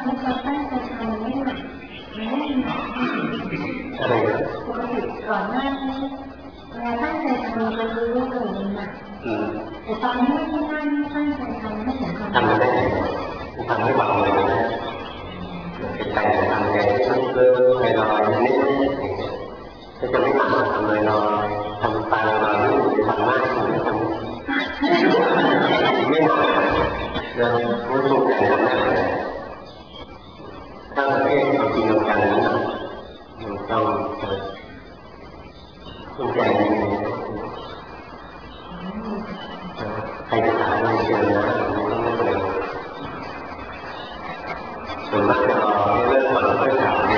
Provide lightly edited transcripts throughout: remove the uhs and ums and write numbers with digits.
ให้เขาตั้งใจทำไม่หนักไม่หนักอะไรนะปกติก่อนหน้านี้เวลาตั้งใจทำเรารู้ว่าเลยมันหนักแต่ตอนนี้ไม่ได้ตั้งใจทำไม่เห็นทำไม่ได้ทำไม่เบาเลยนะเป็นใจทำใจเลื่อนๆลอยๆนิดๆก็จะไม่หนักทำลอยๆทำตาลอยๆทำหน้าทำไม่หนักเราไม่ต้องใจทำได้ถ้าประเภทเอาจริงเอาจังนี้มันต้องใจใครจะถามอะไรเชิญนะไม่ต้องเลยส่วนมากจะรอให้เลิกก่อนแล้วค่อยถามเนี่ย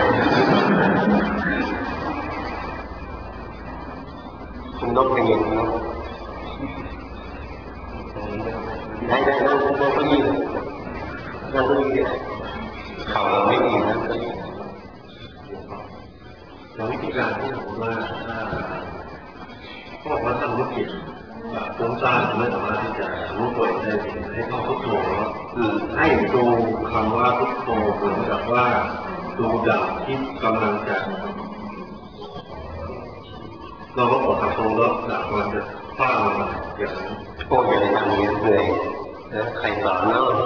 คุณนกเป็นยังไงได้นั่งก็ยืนนั่งก็ยืนเข่าเราไม่ดีนะแล้ววิธีการที่ผมว่าเขาบอกว่าทำธุรกิจโครงสร้างไม่สามารถที่จะรู้ตัวเองได้ให้เข้าพุทโธให้ดูคำว่าพุทโธเหมือนกับว่าดูดาวที่กำลังจะเราก็กดขับตรงแล้วดาวมันจะฟาดลงมาอย่างนั้นโอ้ยอย่าไปทำอย่างนี้เลยนะใครสอนเนาะ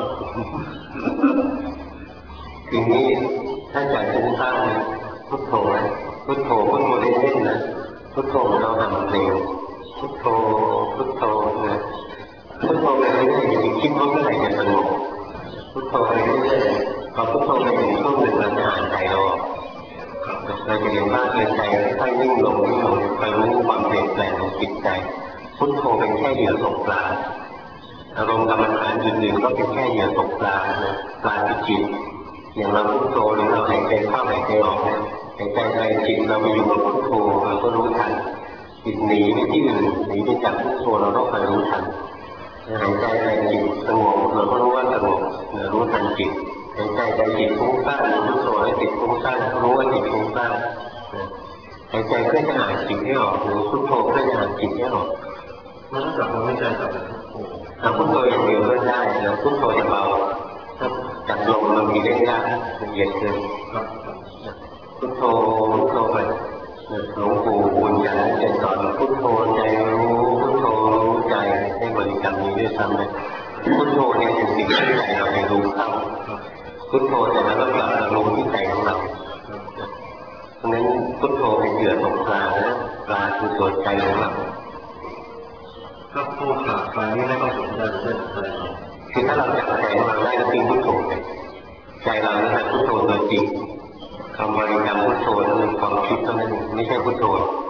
ทีนี้ถ้าจะฟุ้งซ่านพุทโธนะพุทโธเล่นๆนะพุทโธเราทำเพลงพุทโธนะพุทโธไปเรื่อยๆอย่าไปคิดว่าเมื่อไหร่จะสงบพุทโธไปเรื่อยๆพอพุทโธไปถึงช่วงหนึ่งเราจะอ่านใจเราจะเห็นว่าใจค่อยๆนิ่งลงคอยรู้ความเปลี่ยนแปลงของจิตใจพุทโธเป็นแค่เหยื่อตกปลาอารมณ์กรรมฐานอื่นๆก็เป็นแค่เหยื่อตกปลานะปลาที่จิตอย่างเราพุทโธหรือเราหายใจเข้าหายใจออกเนี่ยหายใจไปจิตเราไปอยู่กับพุทโธเราก็รู้ทันจิตหนีไปที่อื่นหนีไปจากพุทโธเราต้องคอยรู้ทันหายใจไปจิตสงบเราก็รู้ว่าสงบรู้ทันจิตหายใจไปจิตฟุ้งซ่านพุทโธให้จิตฟุ้งซ่านรู้ว่าจิตฟุ้งซ่านหายใจเพื่อจะอ่านจิตให้ออกหรือพุทโธเพื่อจะอ่านจิตให้ออกมันต้องจับมันไม่ใช่จับเราพุทโธอย่างเดียวก็ได้แล้วพุทโธจะเบาถ้าจับลมมันมีเล่นยากมันเย็นเกินพุทโธไปหลวงปู่บุญญาจะสอนพุทโธใจรู้พุทโธรู้ใจให้บริกรรมนี้ด้วยซ้ำเลยพุทโธเนี่ยเป็นสิ่งที่ใจเราไปรู้เข้าพุทโธแต่แล้วก็กลับมารู้ที่ใจของเราเพราะฉะนั้นพุทโธเป็นเหยื่อตกปลานะปลาคือตัวใจของเราถ้าพูดขาดไปนี่ไม่ต้องสนใจเรื่องอะไรคือถ้าเราจับใจของเราได้ก็ทิ้งพุทโธไปใจเราเนี่ยพุทโธโดยจริงคำบริกรรมพุทโธนั้นเป็นความคิดเท่านั้นไม่ใช่พุทโธ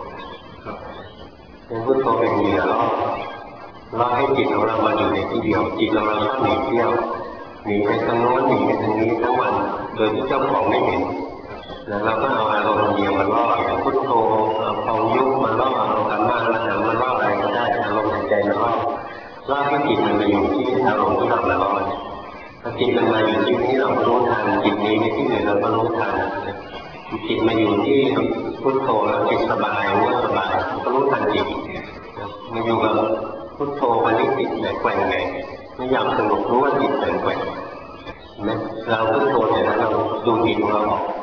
เป็นพุทโธเป็นเหยื่อล่อให้จิตของเรามาอยู่ในที่เดียวจิตเราชอบหนีเที่ยวหนีไปทางโน้นหนีไปทางนี้ทั้งวันโดยที่เจ้าของไม่เห็นแล้วเราก็เอาอารมณ์เดียวมาล่ออย่างพุทโธเอายุบมาล่อเอาธรรมะแล้วมาล่ออะไรก็ได้อารมณ์หายใจมาล่อให้จิตมันมาอยู่ที่อารมณ์ที่เราละล่อถ้าจิตมันมาอยู่ที่นี้เรารู้ทันจิตนี้ในที่อื่นเราก็รู้ทันจิตมาอยู่ที่พุทโธแล้วจิตสบายเมื่อสบายก็รู้ทันจิตมาอยู่กับพุทโธวันนี้จิตไหนแกว่งไงไม่อยากสงบรู้ว่าจิตแกว่งนะเราพุทโธเสร็จแล้วเราดูจิตของเราออก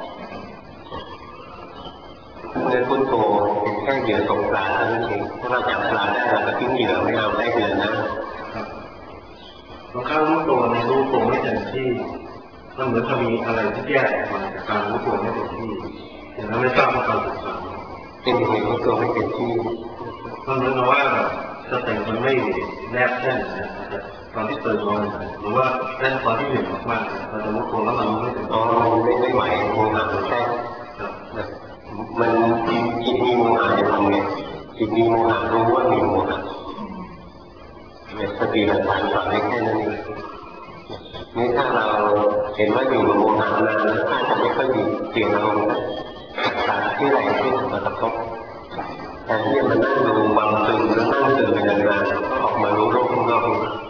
เมื่อพุทโธเป็นแค่เหยื่อตกปลาเท่านั้นเองถ้าเราจับปลาได้เราก็ทิ้งเหยื่อไม่เอาได้เหยื่อนะบางครั้งรู้ตัวในรู้ตัวไม่เต็มที่มันเหมือนจะมีอะไรที่แยกมาจากการรู้ตัวไม่เต็มที่อย่างนั้นไม่ทราบว่าการศึกษาเป็นเหตุรู้ตัวไม่เต็มที่มันเหมือนกับว่าสติมันไม่แนบแน่นนะตอนที่เติมนอนหรือว่าแน่นตอนที่เหนื่อยมากๆเราจะรู้ตัวแล้วมันไม่ถึงไม่ไหวโมหะมันแทรกมันจิตมีโมหะจะทำไงจิตมีโมหะรู้ว่ามีโมหะสติปัฏฐานสอนได้แค่นั้นเองนี่ถ้าเราเห็นว่าอยู่กับโมหะนานแล้วถ้าจะไม่ค่อยดีเปลี่ยนอารมณ์ตัดที่ไหนที่มากระทบแต่ที่มันนั่งดูบางตึงแล้วนั่งตื่นไปนานๆก็ออกมารู้โลกข้างนอก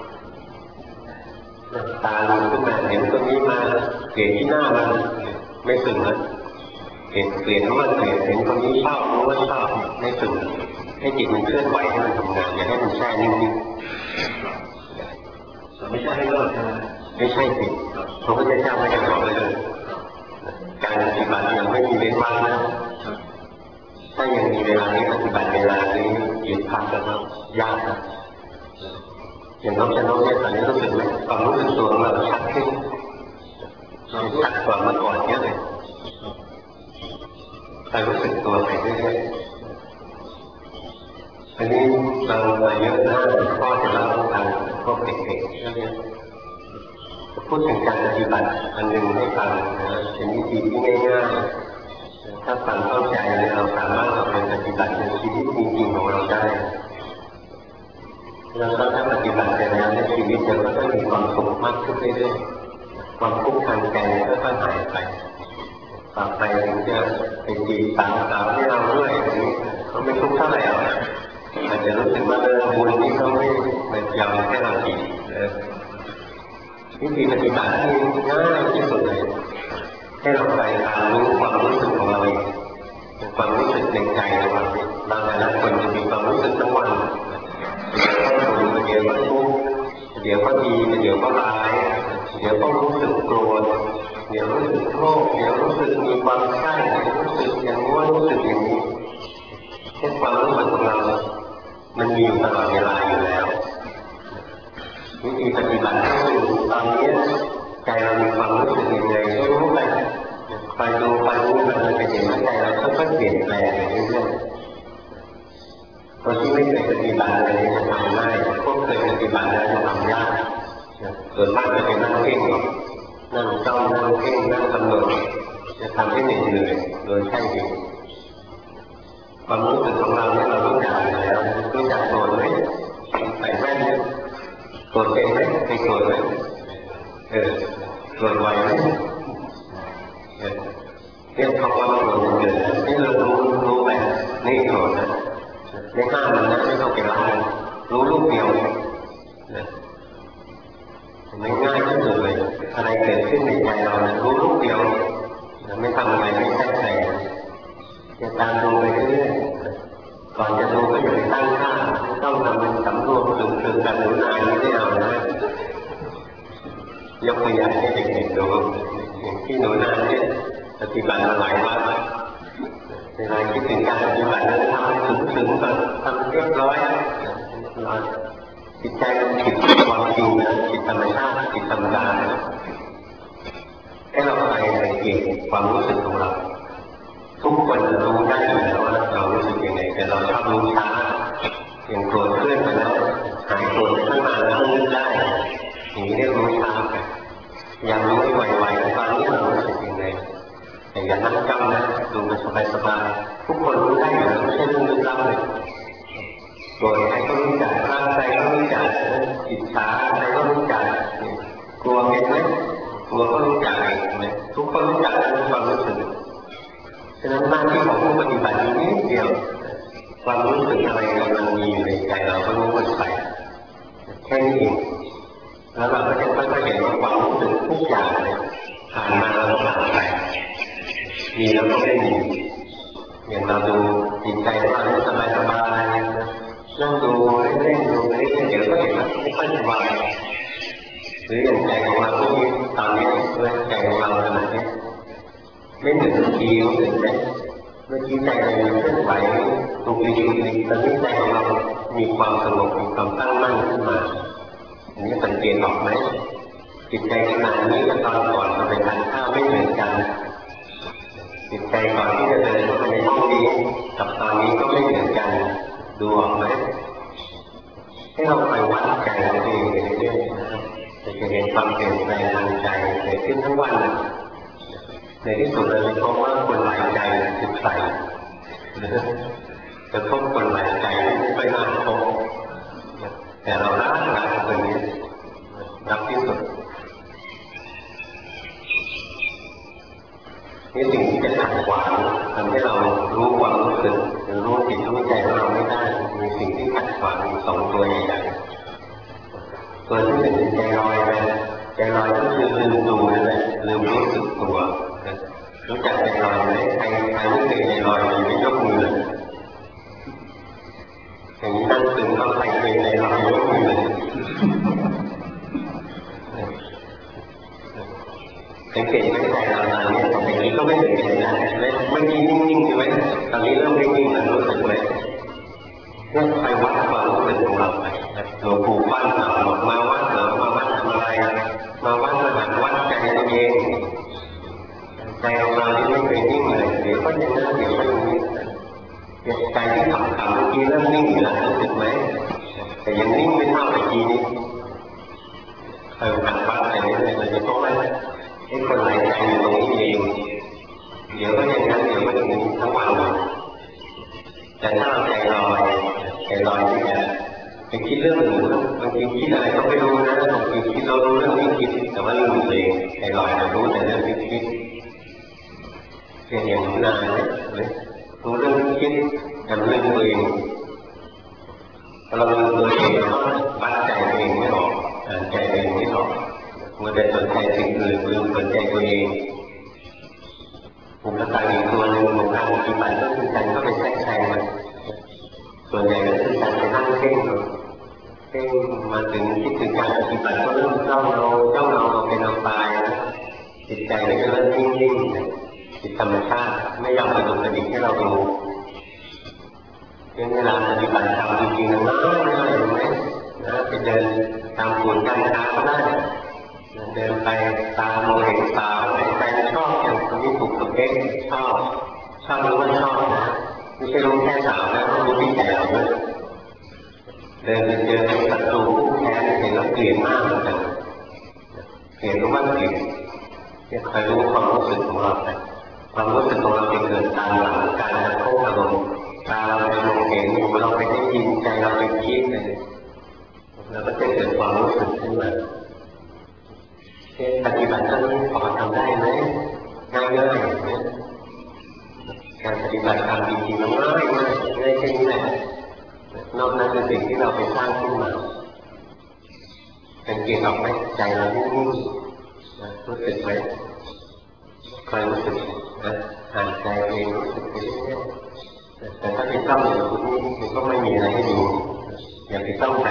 ตาลุกขึ้นมาเห็นตัวนี้มาเปลี่ยนที่หน้ามันไม่ตึงนะเปลี่ยนว่าเปลี่ยนเห็นคนนี้ชอบรู้ว่าชอบไม่ตึงให้จิตมันเคลื่อนไหวให้มันทำงานอย่าให้มันแช่นิ่งๆไม่ใช่ให้เลิกใช่ไหมไม่ใช่สิพระพุทธเจ้าไม่ได้บอกเลยการปฏิบัติยังไม่มีเวลานะถ้ายังมีเวลานี้ปฏิบัติเวลานี้หยุดพักแล้วยากนะอย่างน้องจะน้องเนี่ยตอนนี้รู้สึกไหมความรู้สึกตัวของเราชัดขึ้นชัดกว่าเมื่อก่อนเยอะเลยไปรู้สึกตัวไปเรื่อยๆอันนี้เราเยอะนะพ่อจะเล่าทางพวกเด็กๆเนี่ยพูดถึงการปฏิบัติอันหนึ่งให้ฟังนะเป็นวิธีที่ง่ายๆถ้าฟังเข้าใจเราสามารถเอาไปปฏิบัติในชีวิตจริงๆของเราได้แล้วก็ถ้าปฏิบัติไปแล้วในชีวิตเราก็จะมีความสุขมากขึ้นเรื่อยๆความทุกข์ทางใจก็ค่อยหายไปต่อไปถึงจะไปจีบสาวที่เราด้วยเขาไม่ทุกข์เท่าไหร่หรอกอาจจะรู้สึกว่าบุญที่เขาไม่ยอมให้เราจีบวิธีปฏิบัติที่ง่ายที่สุดเลยให้เราไปตามรู้ความรู้สึกของเราเองความรู้สึกในใจของเราบางแต่ละคนจะมีความรู้สึกทั้งวันเดี๋ยวก็ทุกข์เดี๋ยวก็ดีเดี๋ยวก็ร้ายเดี๋ยวก็รู้สึกโกรธเดี๋ยวรู้สึกโลภเดี๋ยวรู้สึกมีความใช่รู้สึกอย่างนู้นรู้สึกอย่างนี้แค่ความรู้สึกของเรามันมีอยู่ตลอดเวลาอยู่แล้ววิธีปฏิบัติก็คือตอนนี้ใจเรามีความรู้สึกยังไงก็รู้ไปคอยดูคอยรู้มันจะเห็นว่าใจเราค่อยๆเปลี่ยนแปลงไปเรื่อยๆคนที่ไม่เคยปฏิบัติอะไรจะทำง่ายพวกเคยปฏิบัติแล้วจะทำยากส่วนมากจะเป็นนั่งเพ่งนั่งจ้องนั่งเพ่งนั่งกำหนดจะทำให้เหนื่อยโดยใช่จริงความรู้สึกของเราเนี่ยเรารู้จักอยู่แล้วรู้จักโกรธไหมใส่แว่นเนี่ยโกรธเป็นไหมไม่โกรธไหมโกรธไหวไหมเนี่ยเขาว่าโกรธเกิดนี่เรารู้ไปนี่โกรธนะไม่ห้ามมันนะไม่ต้องไปรักมันรู้ลูกเดียวไม่ง่ายที่สุดเลยอะไรเกิดขึ้นในใจเรารู้ลูกเดียวไม่ทำอะไรไม่ใช่ใจจะตามดูไปเรื่อยๆก่อนจะดูก็อย่าไปตั้งค่าต้องทำเป็นสำรวมถึงแบบหนูนายไม่เอานะยกตัวอย่างให้เด็กๆดูอย่างที่หนูนายเนี่ยปฏิบัติมาหลายวันเวลาคิดถึงการปฏิบัตินั้นทำให้ถึงก่อนทำเรียบร้อยจิตใจมันผิดความจริงนะผิดธรรมชาติผิดธรรมดาให้เราไปสังเกตความรู้สึกของเราทุกคนรู้ได้อยู่แล้วว่าเรารู้สึกยังไงแต่เราชอบรู้ช้าอย่างโกรธเพื่อนไปแล้วหายโกรธไปตั้งนานแล้วนึกได้อย่างนี้เรียกรู้ช้ากันยังรู้ไม่ไหวๆตอนนี้เรารู้สึกยังไงแต่อย่านั่งจ้องนะดูมันสบายๆทุกคนรู้ได้อยู่แล้วไม่ใช่เรื่องลึกลับเลยโกรธใครก็รู้จักรักใครก็รู้จักอิจฉาใครก็รู้จักกลัวเป็นไหมกลัวก็รู้จักไหมทุกคนรู้จักทุกความรู้สึกฉะนั้นหน้าที่ของผู้ปฏิบัตินี้นิดเดียวความรู้สึกอะไรมันมีอยู่ในใจเราก็รู้มันไปแค่นี้เองแล้วเราก็จะค่อยๆเห็นว่าความรู้สึกทุกอย่างเนี่ยผ่านมาแล้วก็ผ่านไปมีแล้วก็ไม่มีอย่างเราดูจิตใจของเราสบายๆนั่งดูเล่นๆดูเล่นๆเดี๋ยวก็เห็นว่าไม่ค่อยสบายหรืออย่างใจของเราพวกนี้ตอนนี้ด้วยใจของเราขนาดนี้ไม่เหมือนเมื่อกี้รู้สึกไหมเมื่อกี้ใจเรามีเคลื่อนไหวตุกติกตอนนี้ใจของเรามีความสงบมีความตั้งมั่นขึ้นมาอันนี้สังเกตออกไหมจิตใจขนาดนี้กับตอนก่อนเราไปทานข้าวไม่เหมือนกันจิตใจก่อนที่จะเดินเข้าไปในห้องนี้กับตอนนี้ก็ไม่เหมือนกันดูออกไหมให้เราไปวัดใจเราเองเรื่อยๆจะเห็นความเปลี่ยนแปลงทางใจเกิดขึ้นทั้งวันในที่สุดเราจะพบว่าคนหลายใจติดใส่จะพบคนหลายใจไม่ค่อยน่าพบแต่เรารักคนนี้รักที่สุดนี่สิ่งที่จะขัดขวางทำให้เรารู้ความรู้สึกหรือรู้จิตรู้ใจของเราไม่ได้มีสิ่งที่ขัดขวางอยู่สองตัวใหญ่ๆตัวที่เป็นใจลอยไปใจลอยก็คือลืมดูนั่นแหละลืมรู้สึกตัวรู้จักใจลอยไหมใครไม่เคยใจลอยไม่ยกมืออย่างนี้นั่งซึมเข้าใครเคยใจลอยยกมือสังเกตไหมใจเราตอนนี้แต่เมื่อกี้ก็ไม่สังเกตนะเมื่อกี้นิ่งๆใช่ไหมตอนนี้เริ่มไม่นิ่งแล้วรู้สึกไหมเนี่ยไปวัดความรู้สึกของเราไปหลวงปู่มั่นถามบอกมาวัดเหรอมาวัดทำอะไรมาวัดสถานวัดใจตัวเองใจของเราที่ไม่เคยนิ่งเลยเดี๋ยวก็ยังนั่งเดี๋ยวก็ยังนิ่งใจที่ขำๆเมื่อกี้เริ่มนิ่งอยู่แล้วรู้สึกไหมแต่ยังนิ่งไม่เท่าเมื่อกี้นี้หันวัดไปเรื่อยๆเราจะพบว่าไอ้คนไหลใจอยู่ตรงนี้เองเดี๋ยวก็อย่างนั้นเดี๋ยวก็อย่างนี้ทั้งวันเลยแต่ถ้าเราใจลอยที่จะไปคิดเรื่องอื่นบางทีคิดอะไรก็ไม่รู้นะบางทีคิดเรารู้เรื่องนี้คิดแต่ว่าลืมตัวเองใจลอยเรารู้แต่เรื่องที่คิดเพียงอย่างนานเลยรู้เรื่องที่คิดแต่ลืมตัวเองเราลืมตัวเองปัดใจตัวเองไม่ออกใจตัวเองไม่ออกเมื่อได้สนใจสิ่งอื่นลืมสนใจตัวเองผมตายอีกตัวหนึ่งของการปฏิบัติก็คือการเข้าไปแทรกแซงมันส่วนใหญ่ก็คือการไปนั่งเพ่งมาถึงที่ถึงการปฏิบัติก็เริ่มจ้องเราเป็นเราตายนะจิตใจก็เริ่มนิ่งๆจิตธรรมชาติไม่ยอมกระดุกกระดิกให้เราดูเวลาปฏิบัติธรรมจริงๆนะง่ายไหมนะไปเดินตามสวนการค้าก็ได้เดินไปตามมองเห็นสาวใจชอบอย่างคนที่ถูกตัวเองชอบรู้ว่าชอบนะไม่ใช่รู้แค่สาวนะต้องรู้ที่ใจเราด้วยเดินไปเจอศัตรูแค้นเห็นแล้วเกลียดมากเหมือนกันเกลียดรู้ว่าเกลียดเนี่ยคอยรู้ความรู้สึกของเราไปความรู้สึกของเราจะเกิดตามหลังการกระทบอารมณ์ตาเราไปมองเห็นหูเราไปได้ยินใจเราไปคิดเลยแล้วก็จะเกิดความรู้สึกขึ้นมาปฏิบัติครั้งนี้พอทำได้ไหมง่ายการปฏิบัติธรรมจริงๆมันง่ายแค่นี้แหละนอกนั้นเป็นสิ่งที่เราไปสร้างขึ้นมาสังเกตออกไหมใจเรานิ่งๆรู้สึกไหมคอยรู้สึกนะห่างใจเองรู้สึกไปเรื่อยๆแต่ถ้าไปจ้องอยู่ตรงนี้มันก็ไม่มีอะไรให้ดูอย่าไปจ้องใจ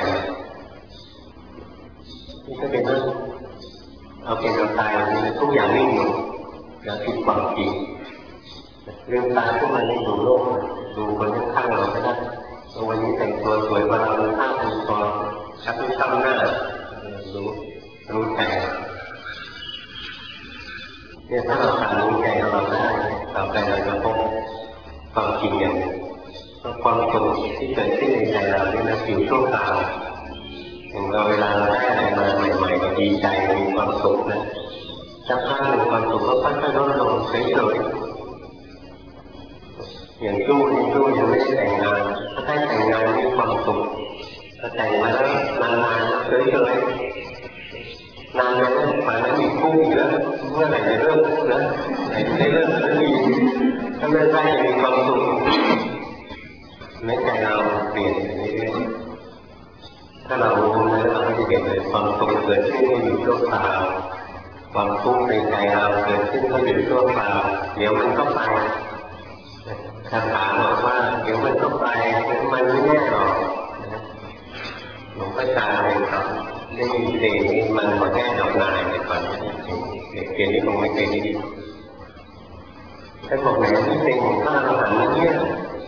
นี่ก็เป็นเรื่องเอาเป็นเอาตายทุกอย่างนิ่งอยู่แล้วคิดความจริงเรื่องตาพวกมันนี่ดูโลกดูคนข้างเราก็ได้วันนี้แต่งตัวสวยกว่าเราข้างคุณคอชักไม่ซ้ำหน้ารู้ใจเนี่ยถ้าเราขาดรู้ใจเราได้ต่อไปเราจะพบความจริงอย่างความสุขที่เกิดขึ้นในใจเราเนี่ยนะอยู่ชั่วคราวอย่างเราเวลาเราได้อะไรมาใหม่ๆก็ดีใจมีความสุขนะสักพักหนึ่งความสุขก็ค่อยๆลดลงเฉยๆอย่างตู้ยังไม่ได้แต่งงานถ้าได้แต่งงานมีความสุขถ้าแต่งมาแล้วนานๆเฉยๆนานแล้วมาแล้วมีคู่อีกแล้วเมื่อไหร่จะเริ่มนะไหนจะได้เริ่มสักทีถ้าไม่ได้จะมีความสุขในใจเราเปลี่ยนไปเรื่อยๆถ้าเรารู้นะเราก็จะเห็นเลยความสุขเกิดขึ้นก็อยู่ชั่วคราวความทุกข์ในใจเราเกิดขึ้นก็อยู่ชั่วคราวเดี๋ยวมันก็ไปคาถาบอกว่าเดี๋ยวมันก็ไปมันไม่แน่หรอกหลวงพ่อจารย์เลยครับได้ยินเพลงนี้มันมาแก้ดอกนายในฝันเด็กเรียนนี่คงไม่เคยได้ยินท่านบอกไหนนี่เพลงของข้าเราหันมาเนี่ย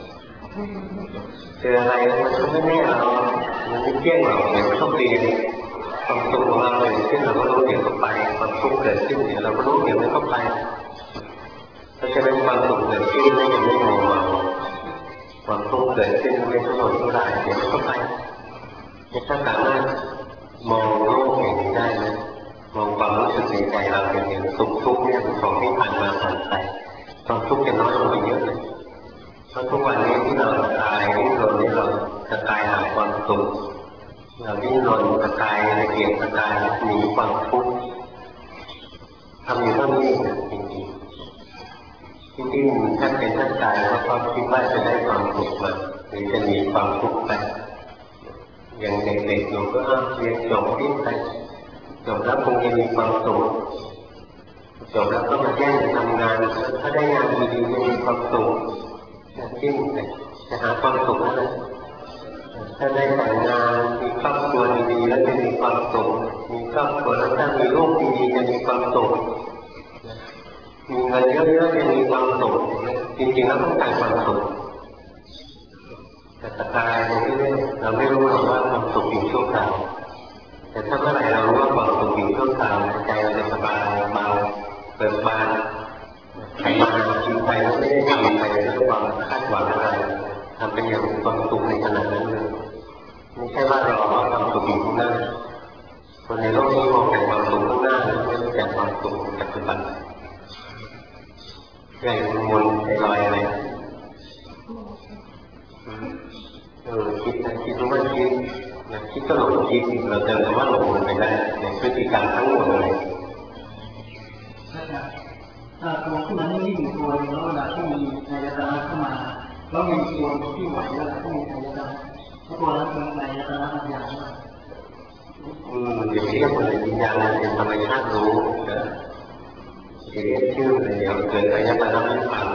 เจออะไรมันก็ไม่แน่หรอกมันไม่เที่ยงหรอกเดี๋ยวมันก็เปลี่ยนความสุขของเราเกิดขึ้นเราก็รู้เดี๋ยวก็ไปความทุกข์เกิดขึ้นเดี๋ยวเราก็รู้เดี๋ยวมันก็ไปเพราะฉะนั้นความสุขเกิดขึ้นไม่ยังไม่มองเราความทุกข์เกิดขึ้นไม่ทุกข์ทุกข์ได้เดี๋ยวมันก็ไปถ้าสามารถมองโลกอย่างนี้ได้นะมองความรู้สึกในใจเราเป็นอย่างสุขทุกข์เนี่ยเป็นของที่ผ่านมาผ่านไปความทุกข์จะน้อยลงไปเยอะเลยเพราะทุกวันนี้ที่เราตายดิ้นรนนี่เราจะตายหาความสุขเราดิ้นรนจะตายละเอียดจะตายหนีความทุกข์ทำอยู่เท่านี้จริงๆที่ดิ้นแทบเป็นแทบตายเพราะคิดว่าจะได้ความสุขมาหรือจะหนีความทุกข์ไปอย่างเด็กๆอยู่ก็เรียนจบดิ้นไปจบแล้วคงจะมีความสุขจบแล้วก็มาแย่งทำงานถ้าได้งานดีๆจะมีความสุขดิ้นไปจะหาความสุขอะไรถ้าได้แต่งงานมีครอบครัวดีๆแล้วจะมีความสุขมีครอบครัวแล้วถ้ามีลูกดีๆจะมีความสุขมีเงินเยอะๆจะมีความสุขจริงๆแล้วต้องการความสุขแต่ตายตรงนี้เราไม่รู้หรอกว่าความสุขอยู่ชั่วคราวแต่ถ้าเมื่อไหร่เรารู้ว่าความสุขอยู่ชั่วคราวใจเราจะสบายเบาเบิกบานใครมากินไปแล้วไม่ได้ทำไปด้วยความคาดหวังอะไรทำเป็นอย่างความสุขในขณะนั้นเลยไม่ใช่ว่าเราเอาความสุขอยู่ข้างหน้าคนในโลกนี้มองแต่ความสุขข้างหน้าไม่รู้จักความสุขปัจจุบันใหญ่มนใจลอยอะไรคิดรู้ว่าคิดก็หลงคิดเราเจอคำว่าหลงมันไปได้ในพฤติกรรมทั้งหมดเลยตัวที่มันไม่อยู่ตัวแล้วเวลาที่มีอายตนะเข้ามาแล้วมีตัวที่ไหวเวลาที่มีอายตนะตัวนั้นเป็นอายตนะบางอย่างอย่างนี้ก็เป็นวิญญาณเป็นธรรมชาติรู้นะเรียกชื่ออะไรเดียวเกิดอายตนะไม่ฟัง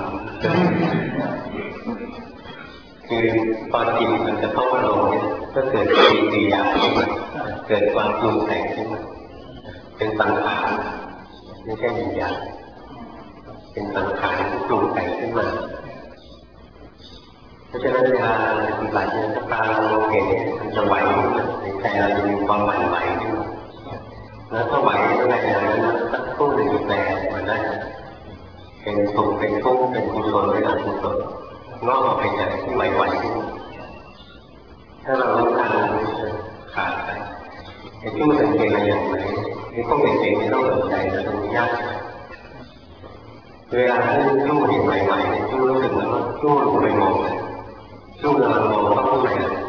คือตอนจิตมันจะเข้ามาลงเนี่ยก็เกิดปฏิกิริยาขึ้นมาเกิดความปรุงแต่งขึ้นมาเป็นสังขารไม่ใช่วิญญาณเป็นสังขารที่ปรุงแต่งขึ้นมาเพราะฉะนั้นเวลาปฏิบัติเนี่ยถ้าตาเราเห็นมันจะไหวในใจเราจะมีความหวั่นไหวขึ้นมาแล้วถ้าไหวเมื่อไหร่นั้นสักครู่หนึ่งแปลมันได้เป็นสุขเป็นทุกข์เป็นกุศลเป็นอกุศลนอกออกไปจากที่ไหวๆขึ้นถ้าเรารู้ทันขาดไปไอ้ที่มันเป็นเองอะไรอย่างไรนี่ก็เป็นเองไม่ต้องสนใจนะมันยากเวลาที่จู่เห็นใหม่ๆจู่รู้สึกแล้วว่าจู่ลงไปมองจู่กำลังมองว่าข้างใน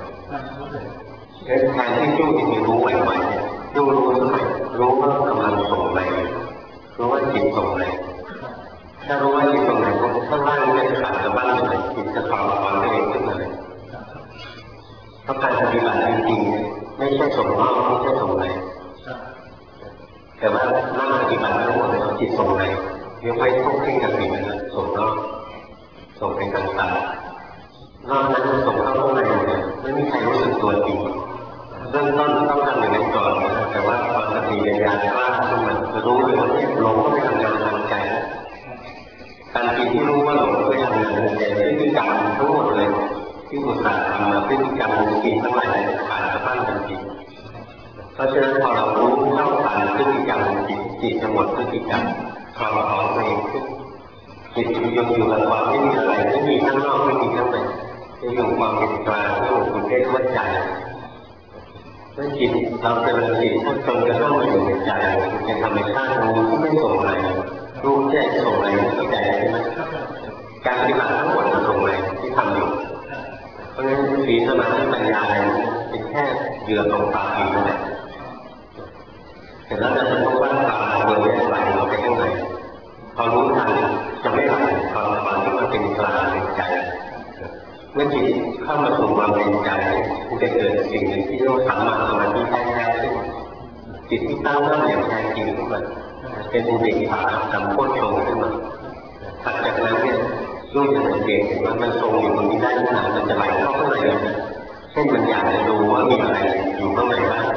แทนที่จู่จะรู้ใหม่ๆจู่รู้ใหม่รู้ว่ากำลังส่งแรงรู้ว่าจิตส่งแรงถ้ารู้ว่าจิตส่งแรงข้างล่างเนี่ยขาดจะบ้างเลยจิตจะต่อความเองขึ้นมาเลยเพราะการปฏิบัติจริงๆไม่ใช่ส่งนอกไม่ใช่ส่งในแต่ว่านั่งปฏิบัติทั้งหมดเราจิตส่งในยกไว้ทุกที่กับสิ่งนั้นส่งนอกส่งไปต่างๆนอกนั้นส่งเข้าข้างในเนี่ยไม่มีใครรู้สึกตัวจริงเริ่มต้นต้องทำอย่างนั้นก่อนนะแต่ว่าความสติปัญญากล้าขึ้นมาจะรู้เลยว่าเนี่ยหลงก็ไม่ทำงานทางใจทันทีที่รู้ว่าหลงก็ทำงานแต่พฤติกรรมทั้งหมดเลยที่อุตส่าห์ทำมาพฤติกรรมกินทั้งหลายขาดสะบั้นทันทีเพราะฉะนั้นพอเรารู้เท่าทันพฤติกรรมจิตจะหมดพฤติกรรมความของตัวเองจิตยังอยู่กับความไม่มีอะไรไม่มีข้างนอกไม่มีข้างในจะอยู่ความเป็นกลางไม่หมดคุณได้เข้าใจเมื่อจิตเราเจริญจิตถ้าจนกระทั่งมาอยู่ในใจเป็นธรรมชาติรู้ที่ไม่ส่งอะไรรู้แจ้งส่งอะไรเข้าใจใช่ไหมการปฏิบัติทั้งหมดจะส่งอะไรที่ทำอยู่เพราะฉะนั้นศีลสมาธิปัญญาอะไรเป็นแค่เหยื่อตรงปลาอีกนั่นแหละแต่แล้วจะพบว่าปลาเดินไหลเราไปข้างในพอรู้ทันจะไม่ไหลความที่มันเป็นกลางเป็นใจเมื่อจิตเข้ามาสู่ความเป็นใจมันจะเกิดสิ่งหนึ่งที่เรียกว่าสัมมาสมาธิแท้ๆขึ้นจิตที่ตั้งมั่นอย่างแท้จริงขึ้นมาเป็นอุเบกขาสัมโพชฌงค์ขึ้นมาถัดจากนั้นเนี่ยรู้อย่างสังเกตเห็นว่ามันทรงอยู่ตรงนี้ได้ขนาดมันจะไหลเข้าข้างในเลยเช่นมันอยากจะดูว่ามีอะไรอยู่ข้างในบ้าง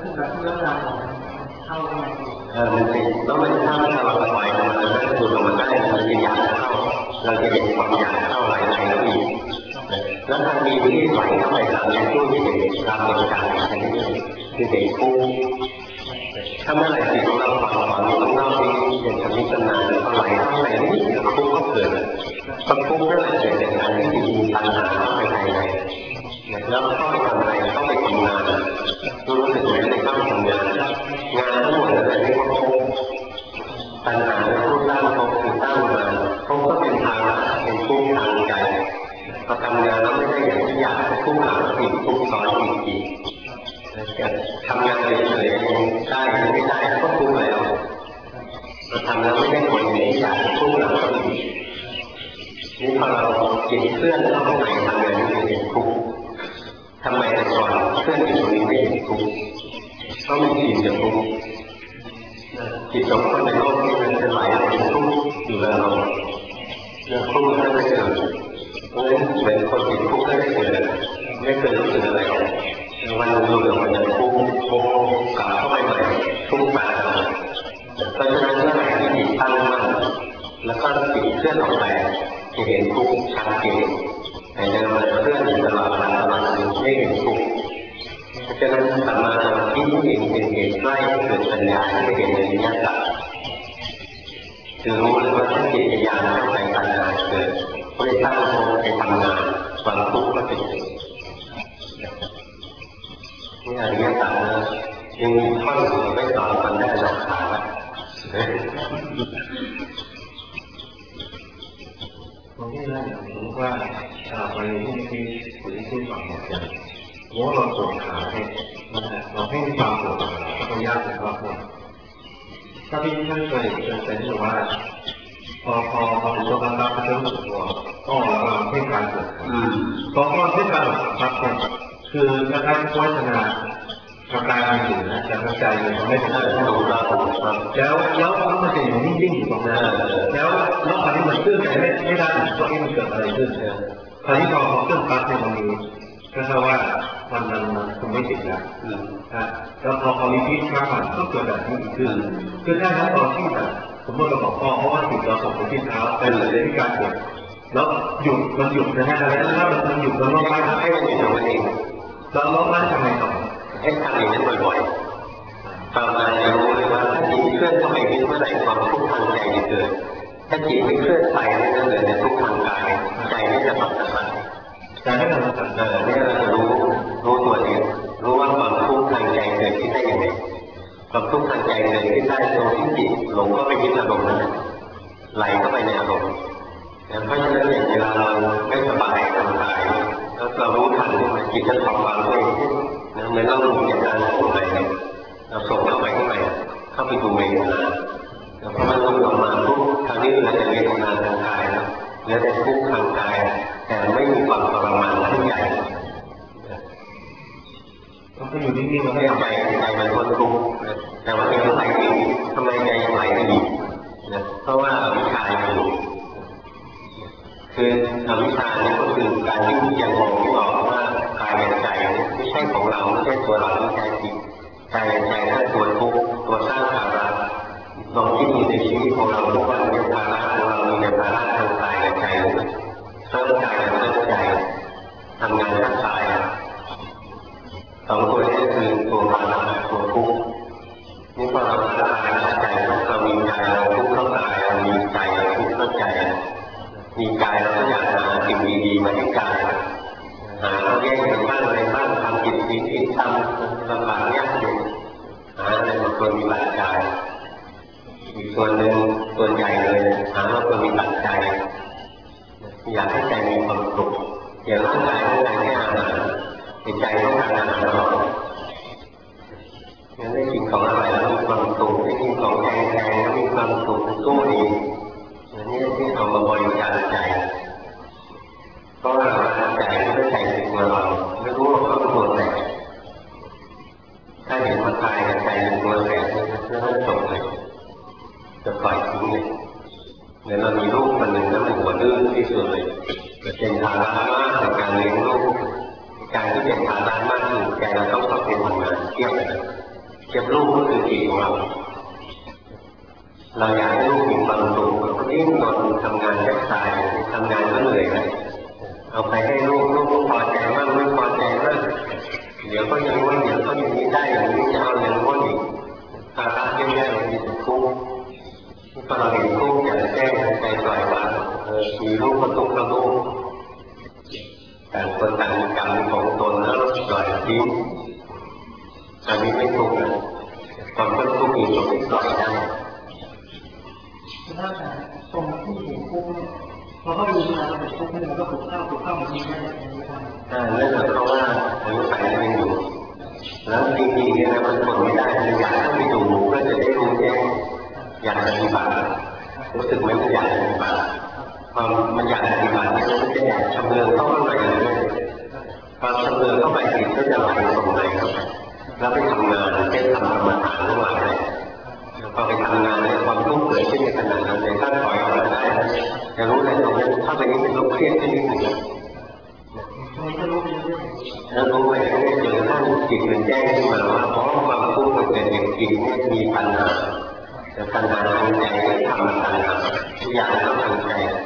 มันเป็นแล้วมันถ้าเราปล่อยมันจะได้ดูมันได้มันจะอยากเข้าเราจะเห็นความอยากเข้าไหลในแล้วอีกแล้วถ้ามีวิธีไหลเข้าไปตามนี้ช่วยให้เห็นตามเป็นการอย่างนี้คือเห็นคู่ถ้าเมื่อไหร่จิตของเราฝังอยู่ข้างนอกนี้อย่างนี้เป็นนานแล้วไหลเข้าไปนี่เดี๋ยวคู่ก็เกิดความคู่นั่นแหละเกิดจากการที่มีปัญหาเข้าไปภายในแล้วเข้าไปทำอะไรเข้าไปทำงานรู้สึกไหมในเข้าไปทำงานงานทั้งหมดอะไรเรียกว่าคู่ปัญหาในรูปร่างเขาคือตั้งมาเขาก็เป็นทางเป็นคู่ทางใจพอทำงานแล้วไม่ได้อย่างที่อยากคู่หลังผิดคู่ซ้อนผิดทำงานเฉยๆได้ไม่ได้ก็คู่แล้วเราทำแล้วไม่ได้ผลอย่างที่อยากคู่หลังก็ผิดนี่พอเราจิตเคลื่อนเข้าข้างในทำงานไม่เห็นคู่ทำไมแต่ก่อนเคลื่อนอยู่ตรงนี้ไม่เห็นคู่ก็มีจิตจะคู่จิตของคนในโลกนี้มันจะไหลเป็นคู่อยู่แล้วเราคู่ก็ไม่เกิดเพราะฉะนั้นเหมือนคนติดคู่ก็ไม่เกิดไม่เคยรู้สึกอะไรวันหนึ่งเราจะคู่กลับเข้าไปใหม่คู่มาเพราะฉะนั้นเมื่อไหร่ที่จิตตั้งมั่นแล้วลื่อนออกไปจะเห็นทุกข์ชัดเจนแต่เดิมมันเคลื่อนอยู่ตลอดเวลาตลอดไม่เห็นทุกข์เพราะฉะนั้นสัมมาสมาธินี่เองเป็นเหตุใกล้เกิดปัญญาที่เห็นในอริยสัจคือรู้เลยว่าถ้าจิตญาณไปปัญญาเกิดก็เลยตั้งโมไปทำงานความทุกข์ก็เป็นนี่อริยสัจนะยังมีท่อนอยู่ไม่สอนมันได้หลักฐานตรงนี้นะอย่างสมมติว่าไปที่คุณฟังหมดอย่างว่าเราปวดขาเนี่ยเราให้ความปวดขาก็ยากเลยว่าถ้าที่ท่านเคยเป็นที่ว่าพอถึงตัวการรับเรื่องปวดหัวก็เราให้การปวดพอให้การรับเนี่ยคือการใช้โฆษณากายมันอยู่นะแต่ใจมันไม่ได้แล้วมันจะอยู่นิ่งๆอยู่ตรงนั้นแล้วคราวนี้มันเคลื่อนไปไม่ได้เพราะมันเกิดอะไรขึ้นคราวนี้พอเครื่องปั๊บเนี่ยมันมีก็แปลว่ามันคงไม่ติดแล้วแล้วพอมีพิษข้างมันก็เกิดแบบนี้ขึ้นคือถ้าตอนที่แบบสมมติเราบอกพ่อเพราะว่าจิตเราส่งไปที่เท้าแต่เหลือที่การเกิดแล้วมันหยุดนะฮะแล้วถ้ามันหยุดแล้วมันให้มันอยู่ตรงนั้นเองแล้วมันทำไมต่อให้ทำอย่างนั้นบ่อยๆต่อมาจะรู้เลยว่าถ้าจิตเคลื่อนเข้าไปเมื่อไหร่ความทุกข์ทางใจจะเกิดถ้าจิตไม่เคลื่อนไปนั่นก็เลยจะทุกข์ทางกายใจไม่จะปัสสาวะใจไม่จะปัสสาวะเนี่ยเราจะรู้ตัวนี้รู้ว่าความทุกข์ทางใจเกิดขึ้นได้ยังไงความทุกข์ทางใจเกิดขึ้นได้ตรงที่จิตหลงเข้าไปยึดอารมณ์นั้นไหลเข้าไปในอารมณ์เพราะฉะนั้นอย่างเวลาเราไม่สบายทางกายแล้วเรารู้ทันจิตจะถอดวางด้วยเหมือนเราหลุดจากการส่งไปเราส่งเข้าไปดูเวทนาแล้วพอมันหลุดออกมาปุ๊บคราวนี้เหลือแต่เวทนาทางกายแล้วเหลือแต่ทุกข์ทางกายแต่ไม่มีความทรมานที่ใหญ่ก็อยู่นิ่งๆมันไม่ใจมันพ้นทุกข์แต่ว่าใจไหลอีกทำไมใจไหลอีกเพราะว่าวิชาอยู่คืออวิชชาเนี่ยก็คือการที่ยังมองไม่ออกว่ากายกับใจไม่ใช่ของเราไม่ใช่ตัวเราที่แท้จริงกายกับใจนั่นตัวทุกข์ตัวสร้างภาระลองคิดดูในชีวิตของเราทุกวันนี้ภาระของเรามีแต่ภาระทางกายกับใจเริ่มกายกับเริ่มใจทำงานทั้งกายสองตัวนี้คือตัวภาระตัวทุกข์นี่พอเราละกายละใจเรามีกายเราทุกข์เข้ากายเรามีใจเราทุกข์เข้าใจมีกายเราก็อยากหาสิ่งดีๆมาให้กายหาแยกเป็นบ้างอะไรบ้างทำจิตวิธีทำลำบากยากเย็นหาอะไรมาตัวมีปัจจัยอีกส่วนหนึ่งส่วนใหญ่เลยหาว่าตัวมีปัจจัยอยากให้ใจมีความสุขอย่าร่างกายต้องการให้อาหารใจต้องการอาหารตลอดงั้นได้กินของอร่อยแล้วมีความสุขได้กินของแพงๆแล้วมีความสุขตู้ดีนี่ที่เอามาบริจาคใจเพราะว่าใจไม่ใช่ในตัวเราไม่รู้ว่าเขาเป็นตัวไหนถ้าเห็นว่าตายกับใจเป็นตัวไหนก็ต้องจบเลยจะปล่อยทิ้งเลยเดี๋ยวเรามีลูกคนหนึ่งแล้วมันหัวดื้อที่สุดเลยเป็นภาระมากในการเลี้ยงลูกการที่เป็นภาระมากคือใจเราต้องเข้าไปทำงานเทียบลูกก็คือจิตของเราอยากให้ลูกมีความสุขก็ยิ่งนอนทำงานแทบตายทำงานก็เหนื่อยนะเอาไปให้ลูกก็พอใจมากไม่พอใจมากเดี๋ยวก็ยังว่าเดี๋ยวก็ยังนี้ได้อย่างนี้จะเอาอย่างว่าอีกภาระเยอะแยะมีแต่ทุกข์พอเราเห็นทุกข์อยากแก้ใจปล่อยวางมีลูกก็ทุกข์แล้วลูกต่างคนต่างมีกรรมของตนแล้วปล่อยทิ้งอันนี้ไม่ทุกข์นะความเป็นทุกข์อยู่ตรงที่ปล่อยได้ถ้าแต่ตรงที่เห็นปุ๊บเนี่ยพอเขาดูมาเราเห็นปุ๊บเนี่ยมันก็ถูกเข้าแบบนี้ได้อย่างนี้ครับนั่นแหละเพราะว่าอายุขัยมันอยู่แล้วจริงๆเนี่ยนะมันทนไม่ได้มันอยากต้องไปดูเพื่อจะได้รู้แจ้งอยากปฏิบัติรู้สึกไหมมันอยากปฏิบัติความมันอยากปฏิบัติเนี่ยมันจะอยากชำเลืองเข้าไปเลยความชำเลืองเข้าไปจิตก็จะไหลตรงไหนครับแล้วไปทำงานเช่นทำกรรมฐานทั้งหลายเลยพอไปทำงานเนี่ยความทุกข์เกิดขึ้นในขณะนั้นเลยถ้าถอยออกมาได้จะรู้เลยตรงนั้นถ้าเป็นนี้เป็นโรคเครียดขึ้นนิดหนึ่งแล้วรู้ไปเรื่อยๆจนกระทั่งจิตมันแจ้งขึ้นมาว่าเพราะความทุกข์มันเกิดจากจิตเนี่ยมีปัญหาแต่ปัญหาทางใจทำปัญหาทุกอย่างต้องทางใจ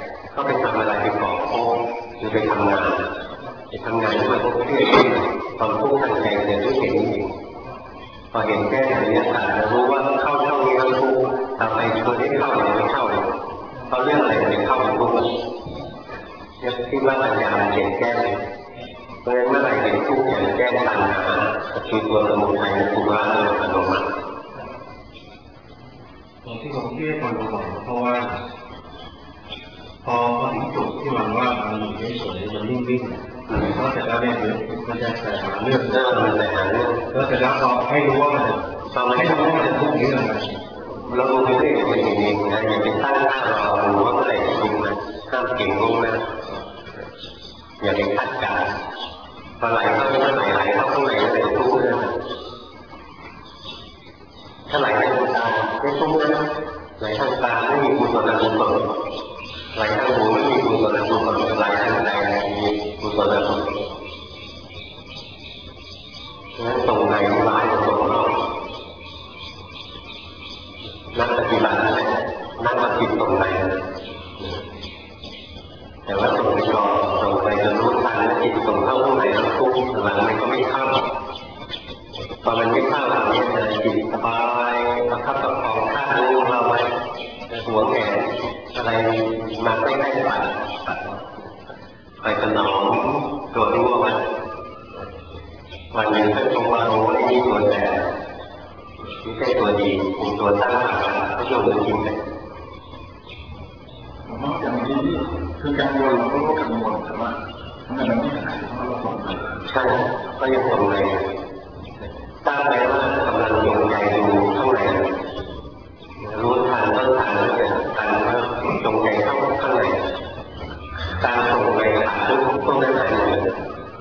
ำงานที่มันก็เครียดขึ้นความทุกข์ทางใจเกิดด้วยเห็นนี่พอเห็นแค่อริยสัจแล้วรู้ว่าเข้าช่องนี้แล้วทุกข์ทำไมชวนให้เข้าไม่เข้าเลยเขาเรื่องอะไรไม่เข้าเป็นทุกข์เนี่ยคิดว่าปัญญาเห็นแก้เพราะฉะนั้นเมื่อไหร่เห็นทุกข์อย่างแก้ตัณหาคือตัวสมุทัยถูกละโดยอัตโนมัติที่ผมเครียดมันบ่อยเพราะว่าพอถึงจุดที่มันว่ามันอยู่เฉยๆมันนิ่งๆก็จะได้เรื่องมันจะแต่หาเรื่องมันแต่หาเรื่องก็จะรับเราให้รู้ว่ามันจะทุกข์เรื่องอะไรเราดูไปเรื่อยๆเองนะอย่าไปตั้งหน้ารอรู้ว่าอะไรจริงนะห้ามเก่งงงนะอย่าไปขัดกันพอไหลเข้าข้างในไหลเข้าข้างในก็จะทุกข์เลยถ้าไหลทางตาไม่ทุกข์นะไหลทางตาไม่มีกุศลอกุศลไหลทางหูไม่มีกุศลอกุศลไหลทางใจมีกุศลอกุศลงั้นตรงในร้ายตรงนอกนักปฏิบัตินั่นแหละนักปฏิบัติตรงในแต่ว่าตรงไปก่อนตรงไปจะรู้ทันจิตตรงเข้าข้างในแล้วทุกข์หลังมันก็ไม่เข้าพอมันไม่เข้าทำนี้จิตสบายประคับประคองข้ารู้เราไว้หัวแขนอะไรมาใกล้ๆปัดไปสนองตัวรู้เอาไว้วันหนึ่งท่านทรงมารู้ไอ้นี่ตัวแต่ไม่ใช่ตัวดีเป็นตัวตั้งหลักไม่ใช่ตัวจริงเลยนอกจากนี้คือกังวลเราก็กังวลแต่ว่าทำไมมันไม่หายเพราะเราสงสัยใช่ก็ยังสงสัยตั้งใจว่ากำลังยงใจดูข้างในรู้ทันก็ทันแล้วเนี่ยทันว่าจงใจเข้าข้างในการส่งไปหาทุกข์ต้องได้หายหมด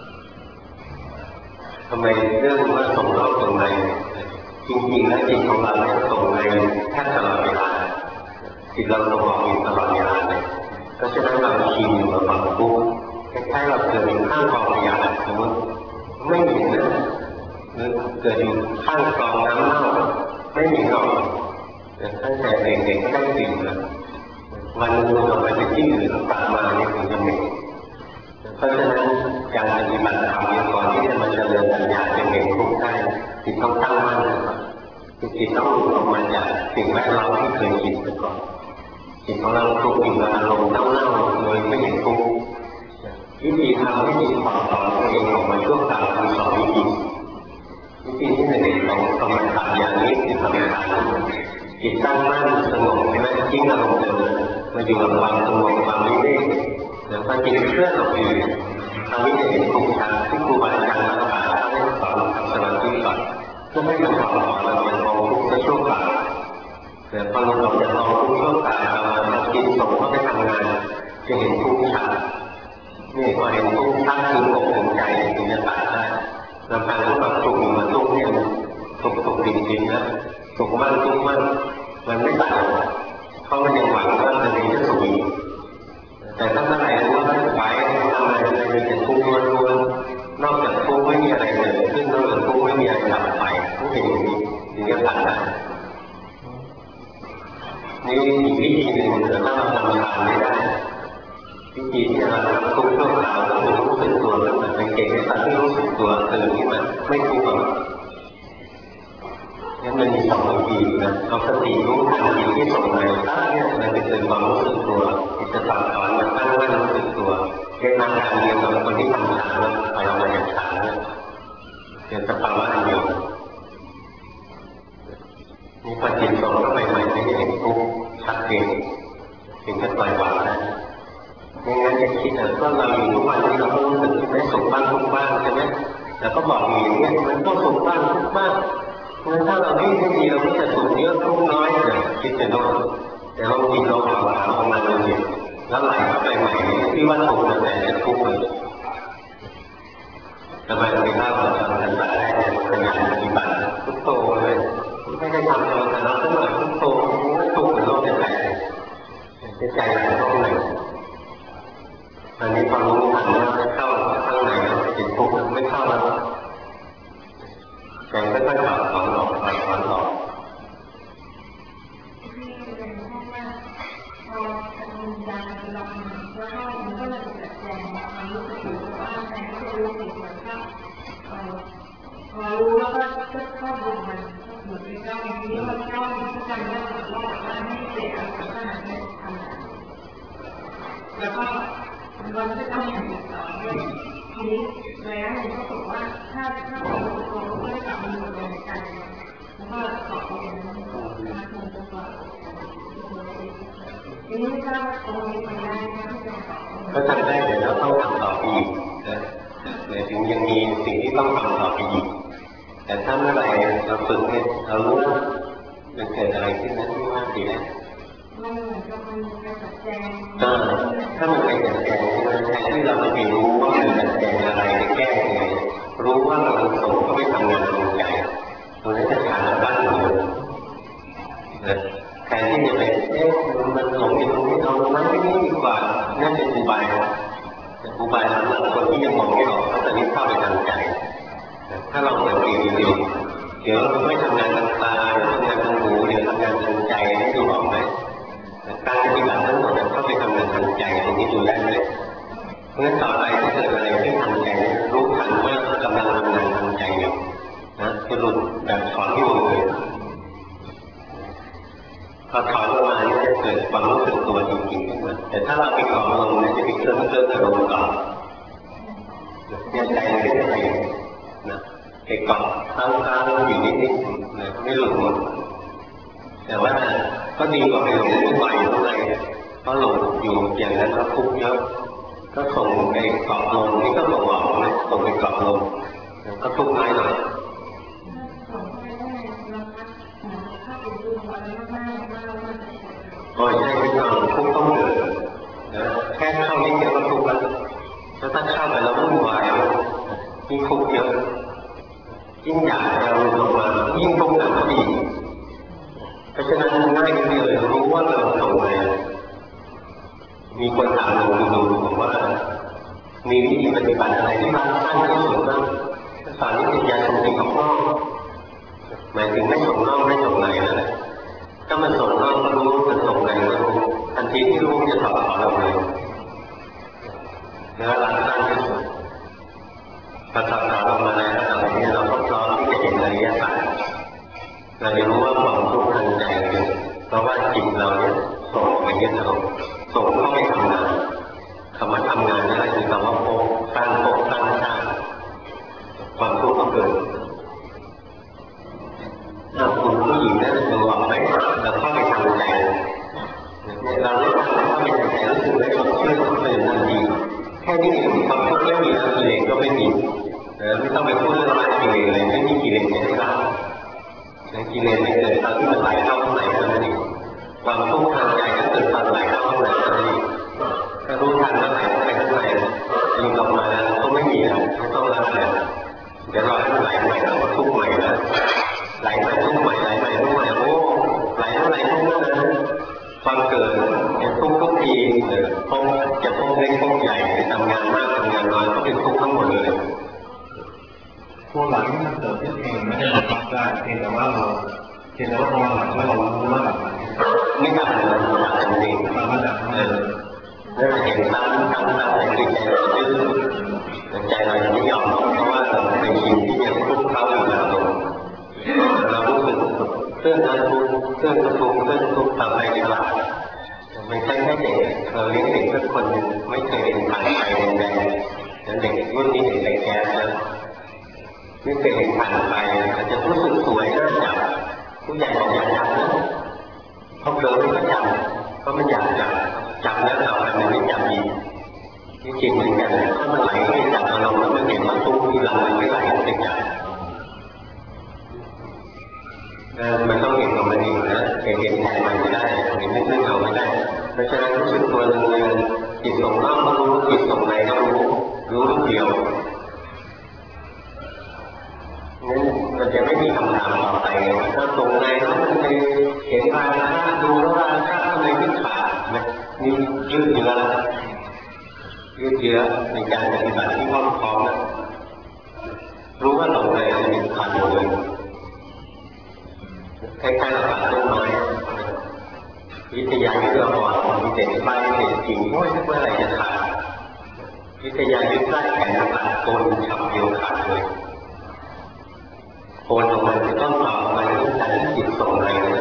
ทำไมเรื่องว่าส่งนอกส่งในจริงๆแล้วจิตของเราเนี่ยส่งในแทบตลอดเวลาจิตเราส่งออกอยู่ตลอดเวลาเลยเพราะฉะนั้นเราชินกับความทุกข์คล้ายๆเราเกิดอยู่ข้างกองขยะสมมติไม่เห็นนะเกิดอยู่ข้างกองน้ำเน่าไม่มีหรอกตั้งแต่เด็กๆก็ได้กลิ่นแล้ววันนึงเราไปที่อื่นกลับมาเนี่ยถึงจะเหม็นเพราะฉะนั้นการปฏิบัติธรรมก่อนที่จะมาเจริญปัญญาจะเห็นทุกข์ได้จิตต้องตั้งมั่นนะครับจิตต้องหลุดออกมาจากสิ่งแวดล้อมที่เคยคิดไปก่อนจิตของเราถูกอยู่กับอารมณ์เน่าๆโดยไม่เห็นทุกข์วิธีทำให้จิตปลอดภัยตัวเองออกมาช่วงกลางคือสองวิธีที่หนึ่งของกรรมฐานอย่างนี้คือทำงานจิตตั้งมั่นสงบใช่ไหมทิ้งอารมณ์เดิมมาอยู่กับความสงบความวิเวกแล้วพอจิตเคลื่อนออกไปทำให้เห็นทุกข์ชัดที่ครูบาอาจารย์เราสอนให้สอนสมาธิก่อนเพื่อให้มันสอนเราเป็นกองทุกข์ในช่วงกลางแต่พอเราออกจากกองทุกข์ช่วงกลางเราจิตส่งเข้าไปทำงานจะเห็นทุกข์ชัดนี่พอเห็นทุกข์ชัดคืออกถึงใจถึงจะตัดได้ลำพังความสุขมันทุกข์เนี่ยสุขจริงๆนะสุขมั่นทุกข์มั่นมันไม่ตัดเพราะมันยังหวังว่าจะมีจะสุขแต่ถ้าเมื่อไหร่รู้ว่าไม่ไหวทำอะไรมันจะทุกข์ล้วนๆนอกจากทุกข์ไม่มีอะไรเกิดขึ้นนอกจากทุกข์ไม่มีอะไรดับไปต้องเป็นอย่างนี้ถึงจะตัดได้นี่อีกวิธีหนึ่งถ้าเราทำทานไม่ได้วิธีที่เราทำทุกข์ชั่วคราวแล้วรู้สึกตัวแล้วมันเป็นเก่งในการที่รู้สึกตัวตื่นขึ้นมาไม่ทุกข์หรอกงั้นมันมีสองวิธีนะเอาสติรู้ทันจิตที่ส่งในตั้งเนี่ยมันจะเกิดความรู้สึกตัวจิตจะสั่งสอนมันตั้งมั่นรู้สึกตัวเป็นอาการเดียวกับคนที่ทำฌานแล้วพอเรามาจากฌานเนี่ยเกิดสภาวะอันเดียวนี่พอจิตส่งเข้าไปใหม่ไม่เห็นทุกข์ชัดเจนถึงจะปล่อยวางได้ไม่งั้นจะคิดว่าเราอยู่ทุกวันนี้เราก็รู้สึกไม่สุขบ้างทุกข์บ้างใช่ไหมแต่ก็บอกอยู่อย่างนี้มันก็สุขบ้างทุกข์บ้างงั้นถ้าเราไม่ดีเราก็จะสุขเยอะทุกข์น้อยเลยคิดแต่โน่นแต่เราจิตเราผ่านออกมาเลยแล้วไหลเข้าไปใหม่ที่ว่าสุขแต่จะทุกข์เลยทำไมเราไม่เล่าเราทำกันแบบแรกขยันปฏิบัติพุทโธเลยไม่ได้ทำเราแต่เราต้องมาพุทโธทุกข์เป็นโรคใจใจไหลเข้าไหนอันนี้ความรู้ทันแล้วเข้าข้างในแล้วจิตทุกข์ไม่เข้าแล้วแต่ก็ค่อยๆถอนออกไปถอนออกพอการปฏิบัติแล้วก็มันก็เลยจัดแจงความรู้สึกว่าแทนที่จะรู้สึกเหมือนกับพอรู้แล้วก็เข้าบนมันเหมือนกับการที่มันเข้าที่การเล่าว่าไม่เสียขนาดนี้ทำแล้วก็มันจะต้องอย่างติดต่อด้วยทีนี้แล้วมันก็บอกว่าถ้าเราก็ได้กลับมาดูในการแล้วก็ตอบไปอย่างนั้นมาทำตัวก่อนทีนี้ถ้าตรงนี้ทำได้ก็ทำได้เดี๋ยวต้องทำต่ออีกนะหมายถึงยังมีสิ่งที่ต้องทำต่อไปอีกแต่ถ้าเมื่อไหร่เราฝึกเนี่ยเรารู้ว่ามันเกิดอะไรขึ้นนั้นที่ว่าดีแล้วถ้ามันไปจัดแจงแทนที่เราจะไปรู้ว่ามันจัดแจงอะไรจะแก้ยังไงรู้ว่าเราส่งเข้าไปทำงานตรงใจตรงนี้จะขาดบ้านเลยแทนที่จะไปมันหลงอยู่ตรงนี้เราไม่ได้ดีกว่านั่นเป็นอุบายหลังคนที่ยังมองไม่ออกเขาจะนึกเข้าไปทางใจถ้าเราสังเกตดีๆเดี๋ยวเราไม่ทำงานทางตาเดี๋ยวทำงานทางหูเดี๋ยวทำงานทางใจให้ดูออกไหมการปฏิบัติทั้งหมดเข้าไปทำงานทางใจตรงนี้ดูได้เลยเพราะฉะนั้นต่อไปถ้าเกิดอะไรที่ทางใจรู้ทันว่ากำลังทำงานทางใจอยู่นะจะหลุดแบบถอนที่วงเลยพอถอนออกมาจะเกิดความรู้สึกตัวจริงๆขึ้นมาแต่ถ้าเราไปเกาะลงจะไปเคลื่อนอารมณ์ก่อนเนี่ยใจมันก็จะไปนะไปเกาะค้างๆอยู่นิดๆนะไม่หลุดหมดแต่ว่าก็ดีกว่าไปหลงทุกข์อยู่ข้างในเพราะหลงอยู่อย่างนั้นก็ทุกข์เยอะก็ส่งไปเกาะลงนี่ก็ส่งออกนะส่งไปเกาะลงก็ทุกข์น้อยหน่อยโอ้ยใช่ไม่ต้องทุกข์ต้องเกิดนะแค่เข้านิดเดียวก็ทุกข์แล้วแล้วถ้าเข้าไปแล้ววุ่นวายยิ่งทุกข์เยอะยิ่งอยากจะรู้ออกมายิ่งทุกข์หนักก็ดีเพราะฉะนั้นง่ายนิดเดียวรู้ว่าเราส่งไปมีคนถามหนูบอกว่ามีวิธีปฏิบัติอะไรที่บ้านท่านที่สุดบ้างสอนนิติยาส่งสิ่งของนอกหมายถึงไม่ส่งนอกไม่ส่งในนั่นแหละถ้ามันส่งนอกก็รู้มันส่งในก็รู้ทันทีที่รู้จะถอดถอนออกเลยแล้วรักท่านที่สุดพอถอดถอนออกมาแล้วอะไรนี้เราก็พร้อมที่จะเห็นอริยสัจเราจะรู้ว่าความทุกข์ทางใจเกิดเพราะว่าจิตเราเนี่ยส่งไปยึดเอาส่งเข้าไปทำงานคำว่าทำงานนั่นคือคำว่าโภคสร้างชาติความทุกข์ก็เกิดถ้าคุณผู้หญิงนั่นคือว่าไปเราเข้าไปทำใจเราได้ทำเข้าไปทำใจรู้สึกได้สดชื่นตื่นทันทีแค่นี้เองความทุกข์ไม่มีกิเลสก็ไม่มีไม่ต้องไปพูดเรื่องละกิเลสเลยไม่มีกิเลสจะได้ละกิเลสไม่เกิดตอนที่มันไหลเข้าข้างในเท่านั้นเองความทุกข์ทางใจก็เกิดตอนไหลเข้าข้างในเท่านั้นเองถ้ารู้ทันว่าไหลเข้าไปข้างในยิงออกมาแล้วก็ไม่มีแล้วไม่ต้องรักแล้วเดี๋ยวรอให้มันไหลใหม่แล้วก็ทุกข์ใหม่แล้วไหลไปทุกข์ใหม่ไหลไปทุกข์ใหม่โอ้ไหลเท่าไหร่ทุกข์นั้นความเกิดจะทุกข์ทุกทีพงจะพงเล็กพงใหญ่ทำงานมากทำงานน้อยก็เป็นทุกข์ทั้งหมดเลยตัวหลังที่มันเกิดขึ้นเองไม่ได้บังคับได้เพียงแต่ว่าเราพอหลังว่าเรารู้ว่าแบบไม่ดับเลยดับจริงๆไม่ดับแล้วเห็นตั้งในใจเราดื้อใจเราไม่ยอมเพราะว่าเราเป็นสิ่งที่ยังทุกข์เขาอยู่แล้วเรารู้สึกเครื่องนั้นทุกเครื่องทุกทำไปในหลักไม่ใช่แค่เด็กเราเลี้ยงเด็กสักคนไม่เคยเห็นผ่านไปแดงๆเด็กรุ่นนี้เด็กแก่แล้วไม่เคยเห็นผ่านไปอาจจะรู้สึกสวยน่าจับผู้ใหญ่บอกอยากจับนะพอเผลอไม่ก็จับเพราะมันอยากจับแล้วเราทำไมไม่จับอีกนี่จริงเหมือนกันถ้ามันไหลไม่จับอารมณ์แล้วมันเห็นว่าตุ้งที่หลังมันไม่ไหลไม่จับมันต้องเห็นของมันเองนะเห็นแทนมันไม่ได้เห็นไม่เอาไม่ได้เพราะฉะนั้นรู้สึกตัวเรือนจิตส่งนอกก็รู้จิตส่งในก็รู้เดียวงั้นมันจะไม่มีคำถามต่อไปว่าถ้าตรงในแล้วมันไปเห็นราคะดูแล้วราคะทำไมไม่ขาดนี่ยืดเยื้อในการปฏิบัติที่พร้อมนะรู้ว่าตรงในมันเป็นขาดเลยคล้ายๆเราตัดต้นไม้วิทยายุทธ์เราบอกมีเด็กไปเด็กจริงโอ้ยเมื่อไหร่จะขาดวิทยายุทธ์ได้แข่งขันโกนฉับเดียวขาดเลยโกนออกมาจะต้องต่อมาเรื่องการจิตส่งอะไรนะ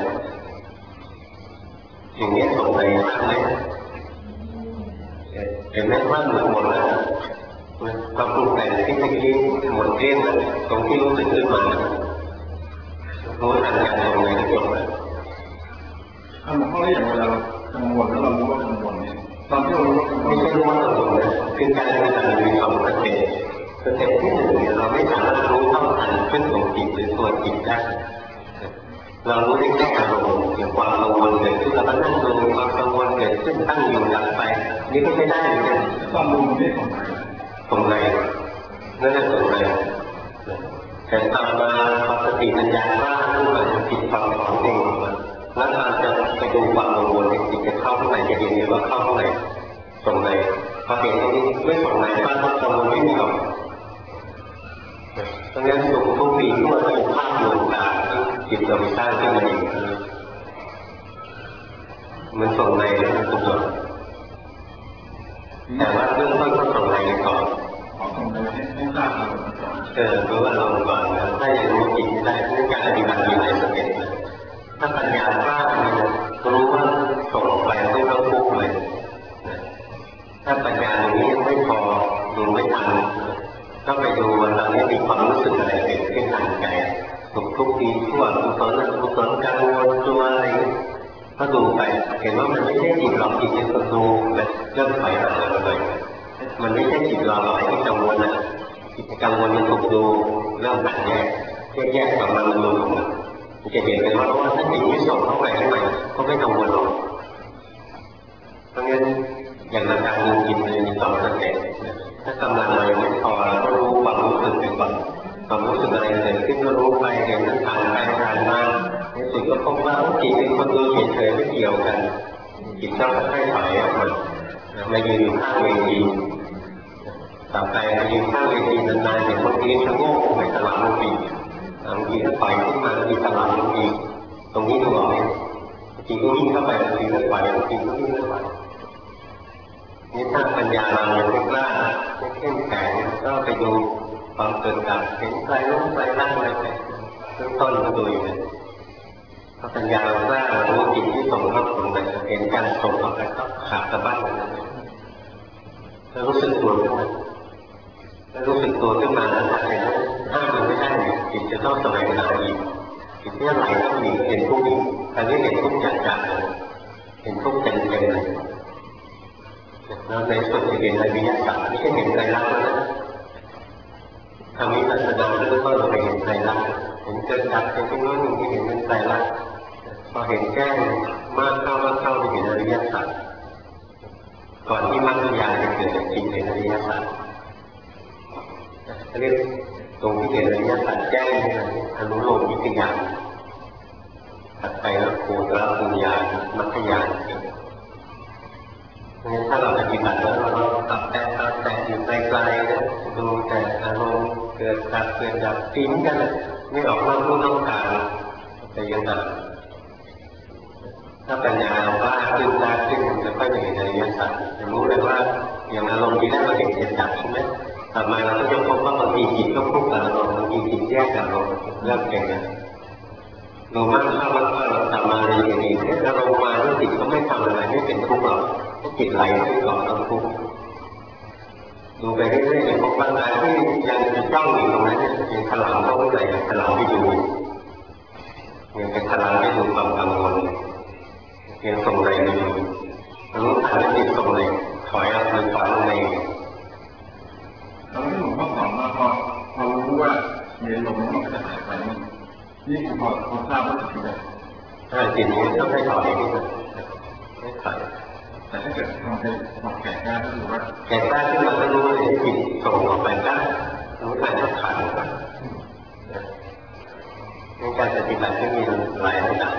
อย่างนี้ส่งอะไรมากไหมเห็นไหมว่าหมดแล้วความปรุงแต่งที่เมื่อกี้หมดเรื่องแล้วตรงที่รู้สึกขึ้นมารู้ทันการส่งอะไรที่จบแล้วหลวงพ่ออย่างเวลาเรากังวลแล้วเรารู้ว่ากังวลเนี่ยตอนที่เรารู้ว่ากังวลไม่ใช่รู้ว่ากังวลนะคือการที่เรามีสองสเต็ปสเต็ปที่หนึ่งเนี่ยเราไม่สามารถรู้เท่าทันขึ้นของจิตหรือตัวจิตได้เรารู้ได้แค่อารมณ์อย่างความกังวลเกิดขึ้นเราก็นั่งดูความกังวลเกิดขึ้นตั้งอยู่ดับไปนี่ก็ไม่ได้เหมือนกันความรู้ไม่ส่งไหนนั่นแหละส่งไหนแต่ต่อมาพอสติปัญญากล้าขึ้นมาจิตฟังของเองแล้วเราจะไปดูความกังวลจิตจะเข้าข้างในจะเห็นเลยว่าเข้าข้างในส่งไหนพอเห็นตรงนี้ไม่ส่งไหนบ้างกังวลไม่มีหรอกเพราะงั้นทุกปีที่เราจะภาพลวงตาจิตเราไปสร้างขึ้นมาเองมันส่งในแล้วมันส่งแต่ว่าเรื่องต้นต้องส่งในก่อนส่งในให้ทราบเราก่อนรู้ว่าเราก่อนแล้วถ้ายังรู้จิตไม่ได้เรื่องการปฏิบัติมีหลายสเต็ปถ้าปัญญากล้ารู้ว่าส่งออกไปไม่ต้องทุกข์เลยถ้าปัญญาตรงนี้ยังไม่พอดูไม่ทันก็ไปดูว่าเราเนี่ยมีความรู้สึกอะไรเกิดขึ้นทางใจสุขทุกข์ดีชั่วกุศลอกุศลกังวลตัวอะไรก็ดูไปเห็นว่ามันไม่ใช่จิตเราจิตเป็นคนดูและเริ่มถอยห่างเลยมันไม่ใช่จิตเราที่กังวลนะจิตกังวลมันถูกดูเริ่มแตกแยกกับมันดูมันจะเห็นเลยว่าถ้าจิตไม่ส่งเข้าไปข้างในก็ไม่กังวลหรอกเพราะงั้นอย่างในการดูจิตมันมีสองสเต็ปถ้ากำลังเรายังไม่พอเราก็รู้ความรู้สึกไปก่อนความรู้สึกอะไรเกิดขึ้นก็รู้ไปเห็นมันผ่านไปผ่านมาในสุดก็พบว่าจิตเป็นคนดูเฉยๆไม่เกี่ยวกันจิตก็ค่อยๆถอยออกมายืนอยู่ข้างเวทีต่อไปมายืนข้างเวทีนานๆอย่างบางทีชะโงกไปตลาดบางทีก็ถอยขึ้นมามีตลาดบางทีตรงนี้ดูออกไหมบางทีก็วิ่งเข้าไปบางทีก็ถอยบางทีก็วิ่งเข้าไปนี่ถ้าปัญญาเรายังไม่กล้าไม่เข้มแข็งก็ไปดูความเกิดดับเห็นใครล้มใครนั่งอะไรไปเริ่มต้นก็ดูอยู่เลยพอปัญญาเรากล้ารู้จิตที่ส่งเข้าตรงไหนเห็นการส่งเข้าไปก็ขาดสะบั้นแล้วรู้สึกตัวขึ้นมาแล้วรู้สึกตัวขึ้นมาแล้วเห็นห้ามมันไม่ได้จิตจะต้องแสวงหาอีกจิตที่ไหลต้องมีเห็นทุกข์อีกคราวนี้เห็นทุกข์จัดๆเห็นทุกข์เต็มๆเลยแล้วในส่วนที่เห็นอริยสัจไม่ใช่เห็นไตรลักษณ์นะทำวิปัสสนาแล้วก็เราไปเห็นไตรลักษณ์เห็นเกิดดับเป็นที่น้อยหนึ่งที่เห็นเป็นไตรลักษณ์พอเห็นแจ้งมากเข้าไปเห็นอริยสัจก่อนที่มรรคญาณจะเกิดจริงเห็นอริยสัจเรียกตรงที่เห็นอริยสัจแจ้งอนุโลมวิทยาถัดไปแล้วโคตรปัญญามรรคญาณถ้าเราปฏิบัติแล้วเราตัดแต่อยู่ไกลๆนะดูแต่อารมณ์เกิดดับติ้งกันไม่ออกนอกรูนอกทางแต่ยังดับถ้าปัญญาเราว่าขึ้นมันจะค่อยเห็นอริยสัจจะรู้เลยว่าอย่างอารมณ์ที่แรกเราเห็นดับใช่ไหมต่อมาเราก็จะพบว่าบางทีจิตก็พุ่งกับอารมณ์บางทีจิตแยกกับอารมณ์เริ่มเก่งนะดูมากเข้าเราต่อมาเลยอย่างนี้อารมณ์มาแล้วจิตก็ไม่ทำอะไรไม่เป็นทุกข์หรอกจิตไหลไปก่อนต้องทุกข์ดูไปเรื่อยๆพบบางงานที่ยังจ้องอยู่ตรงนั้นยังถลำเข้าไปถลำไปดูยังเป็นถลำไปดูความกังวลยังส่งแรงไปดูรู้ทันแล้วจิตส่งแรงถอยออกไปถอยลงไปเราที่หลวงพ่อสอนมาพอรู้ว่าเย็นลมมันก็จะหายไปนี่คือพอทราบว่าจิตถ้าจิตนี้ต้องให้ถอยนี่ไม่ถอยแต่ถ้าเกิดมันเป็นความแก่กล้าก็คือว่าแก่กล้าที่เราไม่รู้ว่าจิตส่งออกไปได้รู้ทันก็ขาดในการปฏิบัติที่มีหลายระดับ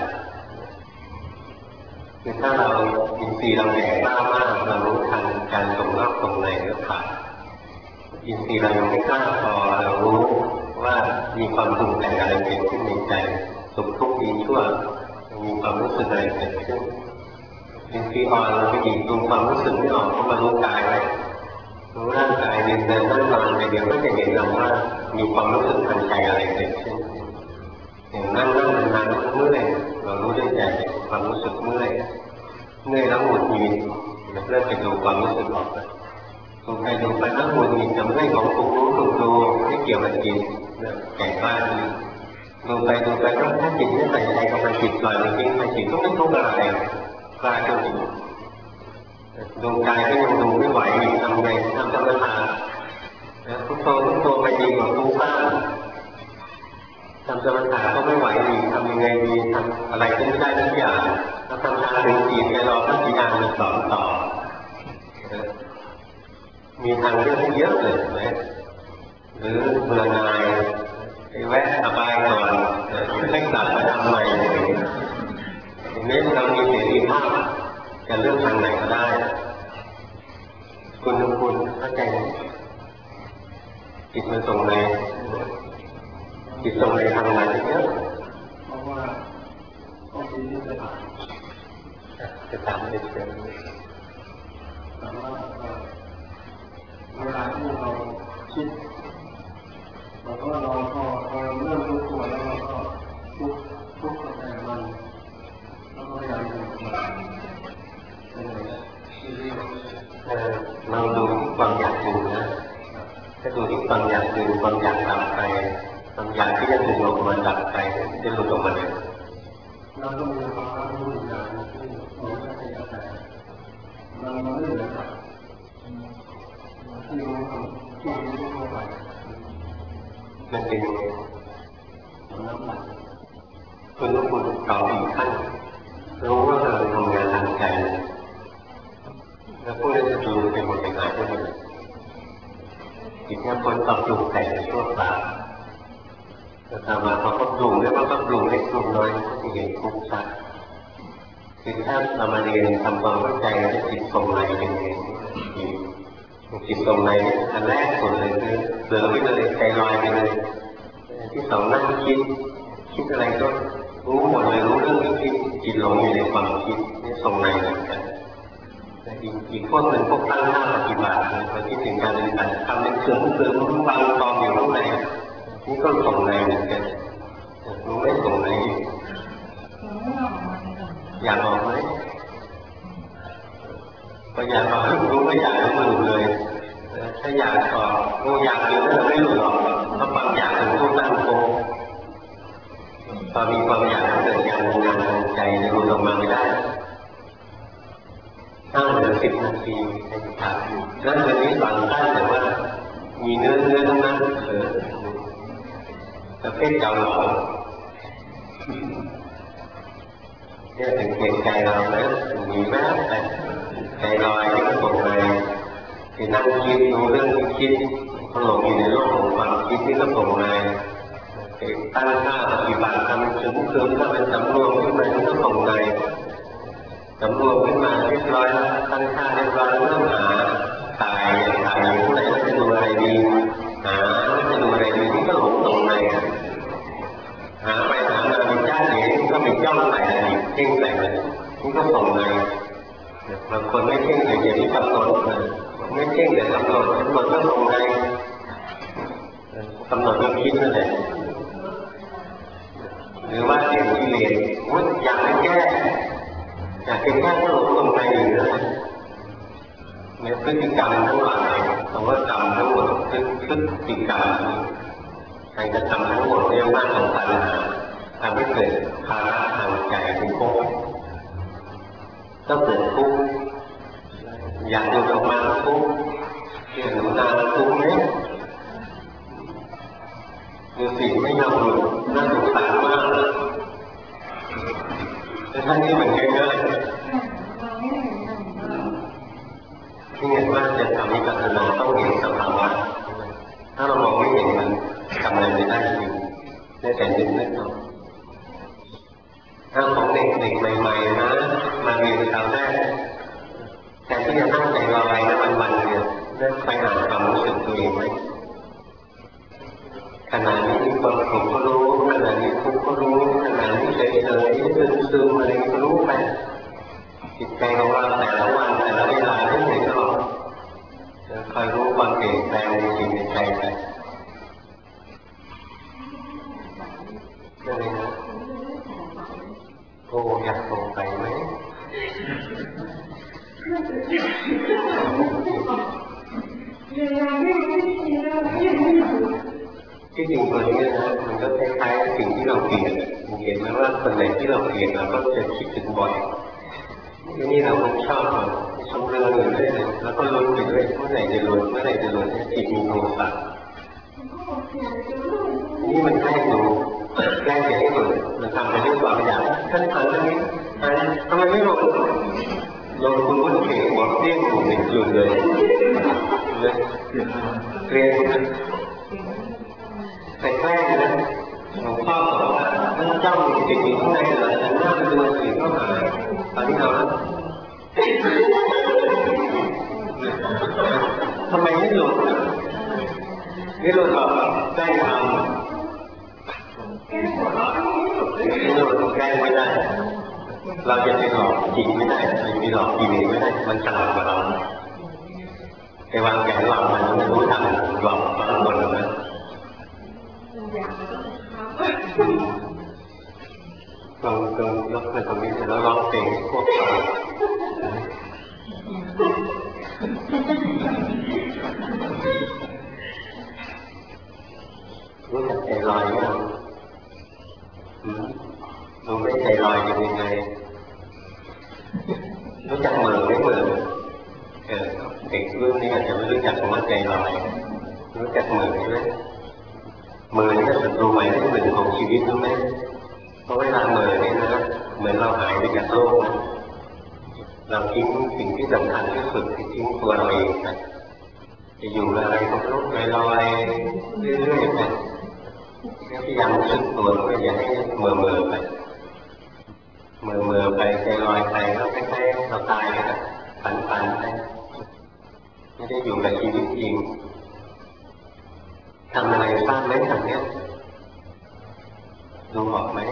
คือถ้าเราอินทรีย์เราแก่กล้ามากเรารู้ทันการส่งนอกส่งในก็ขาดอินทรีย์เรายังไม่กล้าพอเรารู้ว่ามีความปรุงแต่งอะไรเกิดขึ้นในใจสุขทุกข์ดีชั่วมีความรู้สึกอะไรเกิดขึ้นเป็นฟีออนไปอีกดูความรู้สึกไม่ออกก็มารู้กายไว้รู้ร่างกายเดินนั่งนอนไปเดี๋ยวก็จะเห็นว่ามีความรู้สึกทางใจอะไรเกิดขึ้นอย่างนั่งนานๆเมื่อยเรารู้ด้วยใจความรู้สึกเมื่อยแล้วหงุดหงิดเริ่มไปดูความรู้สึกออกไปดูไปแล้วหงุดหงิดจำเรื่องของถูกรู้ถูกดูไม่เกี่ยวกับจิตแก่บ้านดูไปก็ถ้าจิตไม่ใส่ใจกับมันจิตปล่อยมันทิ้งไปจิตก็ไม่ทุกข์อะไรกลายเป็นดวงกายก็ยังดูไม่ไหวอีกทำไงทำธรรมชาติพุทโธไปดีกว่าฟุ้งซ่านทำธรรมชาติก็ไม่ไหวอีกทำยังไงดีทำอะไรก็ไม่ได้ทุกอย่างถ้าทำทางถึงจิตไปรอพระจิตามันสอนต่อมีทางเลือกเยอะเลยนะหรือเบื่อหน่ายไปแวะอบายก่อนให้กลับมาทำใหม่ทีนี้เรามีเสรีภาพจะเลือกทางไหนก็ได้คุณเข้าใจไหมจิตมันส่งในจิตส่งในทางไหนเยอะเพราะว่าบางทีนี่จะถามได้เชิญแต่ว่าเวลาที่เราคิดเราก็พอเริ่มรู้ตัวแล้วเราก็ทุกข์แต่มันแล้วก็พยายามดูเราดูความอยากดูนะถ้าดูที่ความอยากดูความอยากดับไปความอยากที่จะดึงออกมาดับไปจะหลุดออกมาเลยเราต้องมีภาวะรู้อย่างที่เราไม่ได้เข้าใจเราไม่ได้เลยครับที่รู้เข้าไปมันเป็นน้ำหนักคุณต่ออีกขั้นรู้ว่าเราทำงานทางใจแล้วพวกนี้จะดูเป็นหมดเป็นหายไปหมดเลยจิตเนี่ยคนต่อปรุงแต่งชั่วคราวแต่ตามมาพอเขาปรุงแล้วก็ปรุงเล็กปรุงน้อยที่เห็นทุกข์ชัดคือถ้าเรามาเรียนทำความเข้าใจแล้วจิตตรงไหนเป็นไงจิตตรงไหนอันแรกสุดเลยคือเผลอไปเลยใจลอยไปเลยที่สองนั่งคิดอะไรก็รู้หมดเลยรู้เรื่องที่คิดจิตหลงอยู่ในความคิดนี่ตรงไหนเหมือนกันอีกพวกหนึ่งพวกตั้งหน้าปฏิบัติพอคิดถึงการปฏิบัติทำเป็นเครื่องวางกองอยู่ข้างในนี่ก็ตรงไหนเหมือนกันรู้ไม่ตรงไหนอยากออกไหมก็อยากออกรู้ไม่อยากให้มันเลยถ้าอยากออกรู้อยากอยู่แล้วไม่หลุดหรอกเพราะความอยากเป็นผู้ตั้งโกพอมีความอยากเกิดการทำงานทางใจในรู้ออกมาไม่ได้ตั้งเหลือ10 นาทีในถามอยู่แล้วเดี๋ยวนี้บางท่านแต่ว่ามีเนื้อทั้งนั้นประเภทเจ้าหลงเนี่ยถึงเห็นใจเราแล้วมีแม้แต่ใจลอยที่ก็ตกไปที่นั่งคิดรู้เรื่องที่คิดเขาหลงอยู่ในโลกของความคิดที่ก็ตกไปตั้งท่าปฏิบัติทำถึงคืนถ้าเป็นสำรวมขึ้นมาที่ก็ตกไปสำรวมขึ้นมาเรียบร้อยแล้วตั้งท่าเรียบร้อยเริ่มหาถ่ายอยู่ที่ไหนจะดูอะไรดีหาจะดูอะไรดีที่ก็หลงตรงไหนหาไปหามาเป็นจ้าเหรียญก็เป็นจ้องใส่อะไรเพ่งใส่เลยนี่ก็ตรงไหนบางคนไม่เพ่งแต่เดี๋ยวนี้กำหนดไม่เพ่งแต่กำหนดก็ตรงไหนกำหนดก็คิดนั่นแหละหรือว่าเด็กที่เรียนอยากให้แก้อยากเป็นแค่ก็หลงตรงไหนอยู่นะเนี่ยพฤติกรรมทั้งหลายคำว่ากรรมทั้งหมดพฤติกรรมการกระทำทั้งหมดเรียกว่าสังขารทำให้เกิดภาระทางใจเป็นทุกข์ก็เกิดทุกข์อยากหลุดออกมาทุกข์ที่หนูนาทุกข์ไหมดูสิไม่ยอมหลุดน่าสงสารมากแต่ท่านนี้เหมือนกันเลยที่เห็นว่าจะทำให้ปัจจุบันต้องเห็นสภาวะถ้าเรามองไม่เห็นมันทำอะไรไม่ได้จริงได้แต่นึกเอาถ้าของเด็กใหม่ๆนะมาเรียนครั้งแรกแต่ที่จะตั้งใจรออะไรนะวันๆเนี่ยได้ไปหาความรู้สึกตัวเองไหมขณะนี้มีความสุขก็รู้ขณะนี้ทุกข์ก็รู้ขณะนี้เฉยๆซึมๆอะไรก็รู้ไปจิตใจใจของเราแต่ละวันแต่ละเวลาไม่เหมือนกันหรอกคอยรู้ความเปลี่ยนแปลงในจิตในใจไปก็เลยนะโอ้อยากลงไปไหมที่จริงตัวนี้นะมันก็คล้ายๆสิ่งที่เราเกลียดเห็นไหมว่าคนไหนที่เราเกลียดเราก็จะคิดถึงบ่อยนี่เราชอบชมเรืออยู่ด้วยเลยแล้วก็ลุ้นไปด้วยเมื่อไหร่จะลุ้นเมื่อไหร่จะลุ้นจิตมีโทสะนี่มันใกล้ดูใกล้จะให้หลุดมันทำไปด้วยความอยากท่านฟังเรื่องนี้ทำไมไม่หลุดลงคุณวุ้นเข่งหัวเตี้ยหนุ่มหนึ่งหลุดเลยเรียนแต่แค่นะหลวงพ่อบอกว่าท่านจ้องจิตอยู่ข้างในเลยแต่หน้ามันดูสิ่งเข้ามาตอนนี้เราทำไมไม่หลุดไม่หลุดหรอกแกล้งทำไม่หลุดแกล้งไม่ได้เราจะไปหลอกจิตไม่ได้จะไปหลอกกิเลสไม่ได้มันฉลาดกว่าเราไปวางแผนหลอกมันไม่รู้ทางหลอกบางคนนะเรายกไปตรงนี้แล้วร้องเพลงพวกเรารู้จักใจลอยไหมรู้ไม่ใจลอยเป็นยังไงรู้จักเหม่อไม่เหม่อเด็กรุ่นนี้อาจจะไม่รู้จักคำว่าใจลอยรู้จักเหม่อใช่ไหมเหม่อนี่เป็นศัตรูใหม่ที่หนึ่งของชีวิตรู้ไหมเพราะเวลาเหม่อนี่นะเหมือนเราหายไปจากโลกเราทิ้งสิ่งที่สำคัญที่สุดคือทิ้งตัวเราเองไปจะอยู่อะไรก็ลอยลอยเรื่อยๆไปพยายามรู้สึกตัวก็อย่าให้เมื่อไปเมื่อไปใจลอยไปแล้วคล้ายๆเราตายไปฝันไปไม่ได้อยู่กับชีวิตจริงทำอะไรทราบไหมทำเนี้ยดูออกไหม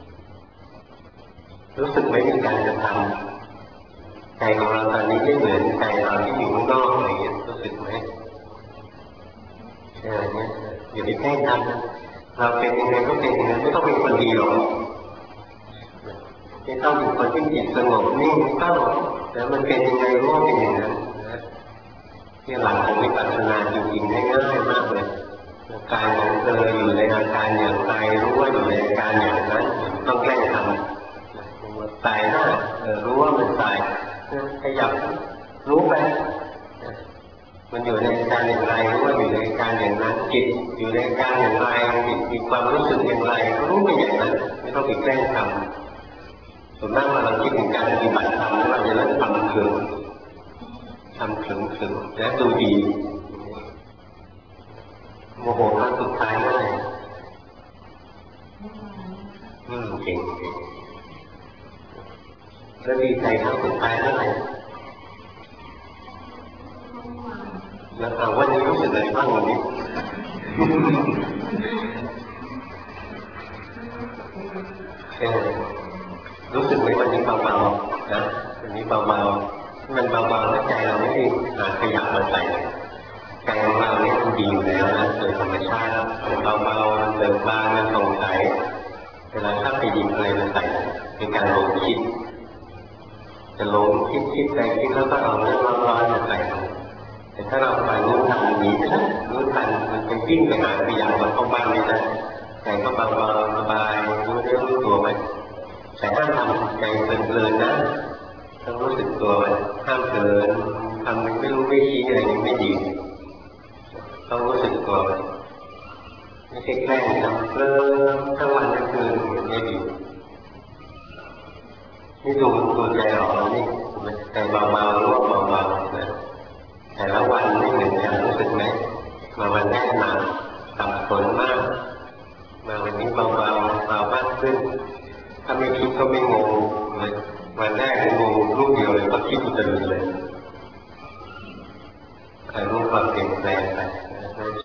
รู้สึกไหมในการจะทำใจของเราตอนนี้ไม่เหมือนใจเราที่อยู่ข้างนอกอะไรเงี้ยรู้สึกไหมเนี่ยอย่าไปแกล้งทำเราเป็นยังไงก็เป็นยังไงไม่ต้องเป็นคนดีหรอกไม่ต้องเป็นคนที่จิตสงบนิ่งเศร้าแต่มันเป็นยังไงรู้ว่าเป็นอย่างนั้นที่หลังของวิปัสสนาจริงๆง่ายๆมากเลยกายของเธออยู่ในอาการอย่างไรรู้ว่าอยู่ในอาการอย่างนั้นต้องแกล้งทำตายหน้ารู้ว่ามันตายขยับรู้ไปมันอยู่ในอาการอย่างไรรู้ว่าอยู่ในอาการอย่างนั้นจิตอยู่ในอาการอย่างไรจิตมีความรู้สึกอย่างไรก็รู้ไปอย่างนั้นไม่ต้องไปแกล้งทำส่วนมากเราคิดถึงการปฏิบัติธรรมแล้วเราจะเริ่มทำถึงและดูดีโมโหครั้งสุดท้ายได้เก่งแล้วดีใจครั้งสุดท้ายได้แล้ววันนี้รู้สึกอะไรบ้างวันนี้รู้สึกไหมวันนี้เบาๆนะวันนี้เบาๆมันเบาๆแล้วใจเราไม่ได้ขยับมันไปใจของเราเนี่ยมันดีอยู่แล้วนะโดยธรรมชาติมันเบาๆมันเบิกบานมันสงสัยเวลาถ้าไปยิงอะไรมันใส่เป็นการลงคิดจะลงคิดใจคิดแล้วก็เอาเรื่องร้อนๆมาใส่แต่ถ้าเราไปรู้ทันหนีไปนะรู้ทันมันไปวิ่งไปหาพยายามมันเข้าบ้านไม่ได้ใจก็เบาๆสบายรู้เรื่องรู้ตัวไปแต่ถ้าทำใจเพลินๆนะต้องรู้สึกตัวไปห้ามเพลินทำมันไม่รู้ไม่ชี้อะไรนี่ไม่ดีต้องรู้สึกตัวไปไม่ใช่แกล้งทำเพลินทั้งวันทั้งคืนไม่ดีนี่ดูตัวใจหรอนี่ใจเบาๆรู้ว่าเบาๆนะแต่ละวันไม่เหมือนกันรู้สึกไหมมาวันแรกหนักสับสนมากมาวันนี้เบาๆมากขึ้นถ้าไม่คิดก็ไม่งงวันแรกงงรูปเดียวเลยก็คิดอุตรุดเลยใครรู้ความเปลี่ยนแปลงไป